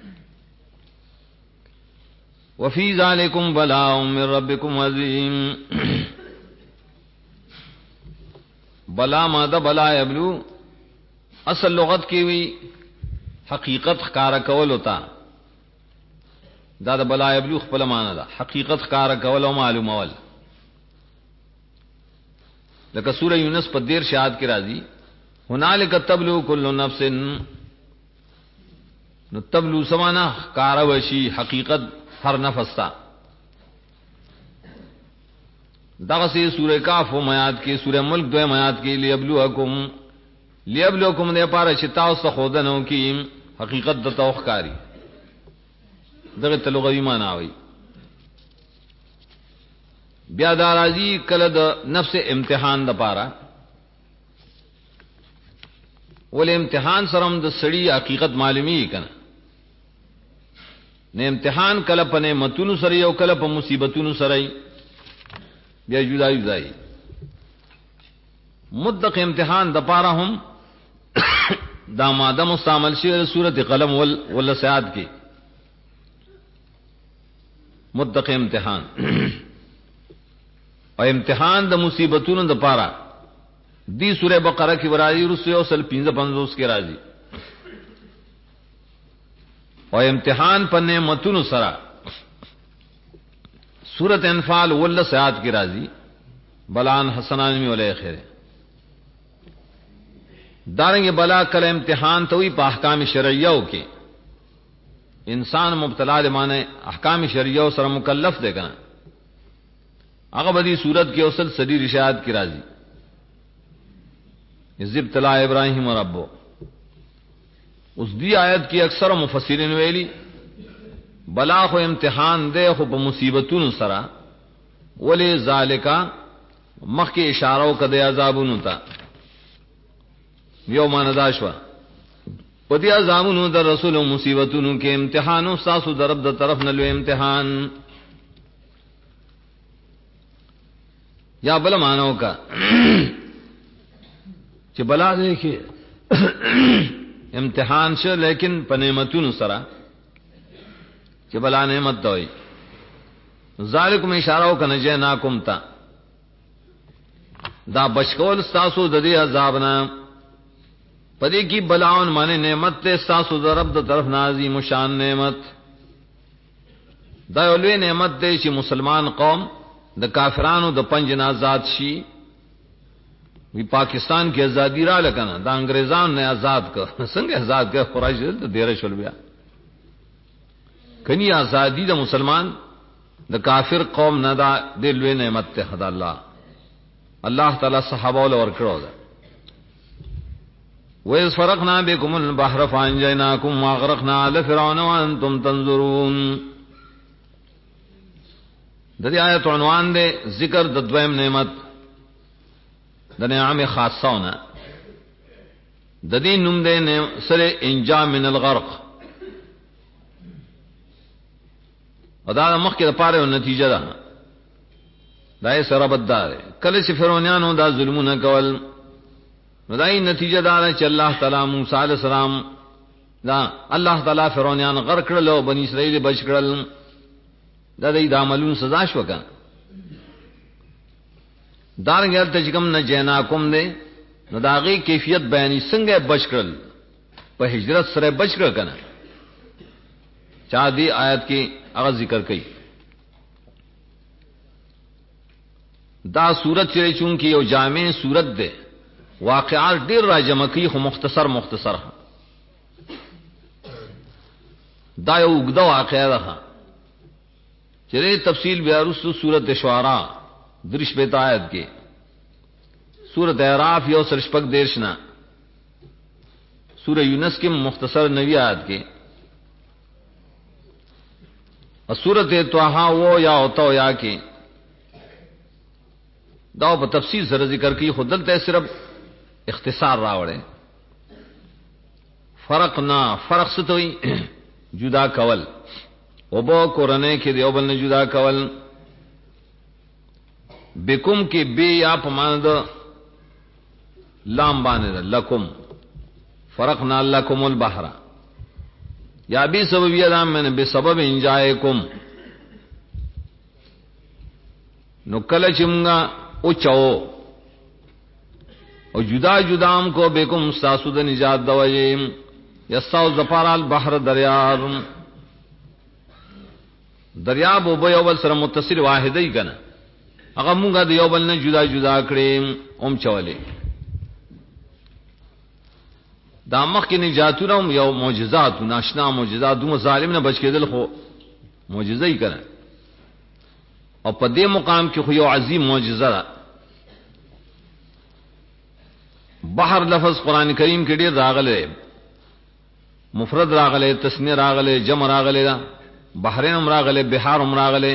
وفي ذلكم بلاء من ربكم عظيم بلا ماده بلا یبلو اصل لغت کی وی حقیقت ښکارا کول ہوتا دا د بلا یبلو خپل معنا ده حقیقت ښکارا کول او معلوم اول لکه سوره یونس په 13 شاهد کې راځي هنالک تبلو کل نفس نو تبلو سمانا ښکارا وشي حقیقت ہر نفس تا دغه سی سورہ کاف و میات کی سورہ ملک دو میات کی لیبلوکم نے پارا چتاو سخودنو کی حقیقت د توخکاری دغه تلغوی معنا وی بیا دارازی کله د نفس امتحان د پارا ول امتحان سرم د سړی حقیقت معلومی کنه نه امتحان کله په نعمتونو سره او کله په مصیبتونو سره بیا جدای جدای مدق امتحان د پاره هم دا ماده مستعمل شی سورۃ قلم ول سیاد کی مدق امتحان او امتحان د مصیبتونو د پاره دی سورہ بقرہ کی ورای رسو سل 55 کے راضی اور امتحان پر نعمتونو سرا سورۃ انفال ول سیات کی راضی بلان حسنان میں ولے خیر دارنگے بلا کل امتحان تو ہی پا احکام شرعیہ کے انسان مبتلا دے مانے احکام شرعیہ سر مکلف دے گا اغبدی سورت کے اوسل صدی رشاد کی راضی ابتلا ابراہیم ربو اس دی آیت کی اکثر مفسرین ویلی بلا خو امتحان دے خو په مصیبتونو سرا ولی ذالکا مخ کی اشارو کدے عذابونو تا یو مانداشوا پدی عذابونو در رسول مصیبتونو کے امتحانو ساسو درب در طرف نلو امتحان یا بلا مانو کا چې بلا دے کہ امتحان شو لیکن په نعمتونو سره چې بلا نعمت دوی ذالکم اشاره وکنه جناکم تا دا بشکول تاسو د دې عذاب نه پدې کی بلاون معنی نعمت ته تاسو د رب د طرف نازي مشان نعمت دا ولوی نعمت دې چې مسلمان قوم د کافرانو د پنج آزاد شي وی پاکستان کی آزادی را لکنا دا انگریزان نے آزاد کر سنگ آزاد کر قریش د دیر شول بیا کنی آزادی دا مسلمان دا کافر قوم نہ دا دلوی نعمت تے خدا اللہ تعالی صحابہ ول ورکړو دا وَإِذْ فَرَقْنَا بِكُمُ الْبَحْرَ فَأَنْجَيْنَاكُمْ وَأَغْرَقْنَا آلَ فِرْعَوْنَ وَأَنْتُمْ تَنظُرُونَ د دې آیت عنوان دے ذکر د دویم نعمت د نعم خاصونه د دې نوم دې سره انجا من الغرق ادا مخکې د پاره نتیجه ده دای سره بددار کله چې فرعونانو دا ظلمونه کول نو دای نتیجه ده چې الله تعالی موسی علیہ السلام دا الله تعالی فرعونان غرق کړل او بنی اسرائیل بچ کړل دا د عملونو سزا شو کنه دارنګ ته کوم نه جناکم دے نو داغي کیفیت بیانی څنګه بچ کړل په هجرت سره بچ کړل کنه چا دی آیت کې هغه ذکر کړي دا صورت چې چون کې یو جامع صورت ده واقعات ډیر راجمع کوي خو مختصر دا یو وګدا واقعا ده چې تفصیل بیا رسو صورت شعراء درش بیت آیت کے سورۃ اعراف یو سرشپک دیرشنا سورہ یونس کے مختصر نوی آیت کے सूरत त्वाहा वो या होता या के दाव पर तफसील सर जिक्र की खुदल ते सिर्फ इख्तिसार रावड़े फर्क ना फर्क से तो जुदा कवल ओबो कोरने के देवबल ने जुदा कवल बेकुम के बे या पमानद लाम बाने लकुम फर्क ना लकुमुल बहरा या भी सबब यदाम मैंने बेसबब इंजाए कुम नुकल चिमगा उचो और जुदा जुदाम को बेकुम सासुद निजात दवजेम यस्साउ जफाराल बहर दरियाब दरियाब उबयोबल सर मुत्तसिल वाहिद ही कना अगर मुंगा दियोबल ने जुदा जुदा करेम ओम चवले दामक की निजातुना यो मोजिजात नाशना मोजिजात दूं जालिम ने बच के दिल खो मोजिजा ही करें और पदे मुकाम की खुयो अजीम मोजिजा बाहर लफ्ज कुरान करीम के डेर रागले मुफरद रागले तस्नीय रागले जम रागले बहरेन रागले बिहार रागले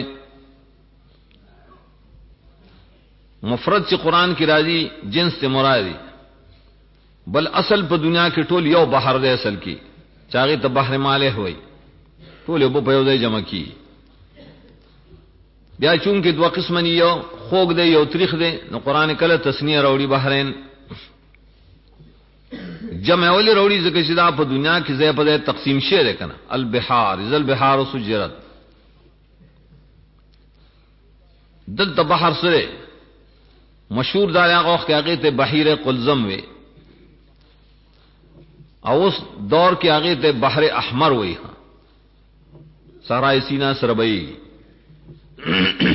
मुफरद से कुरान की राजी जिन्स से मुरादी बल असल पर दुनिया के टोल यो बहर दे असल की चाहे तो बहर माले हुई टोल बो पयोदे जमा की या चूंकि दो किस्म यो खोग दे यो त्रिख दे न कुरान कल तस्नीय रौड़ी बहरेन जम अवली रौड़ी जके सिदा पर दुनिया की जय पदे तकसीम शेर है कना अल बिहार इजल बिहार सुजरत दल तबहर से मशहूर दाया गौख के आगे ते बहीर कुलजम वे और उस दौर के आगे थे बहर अहमर हुई हाँ सारा सीना सरबई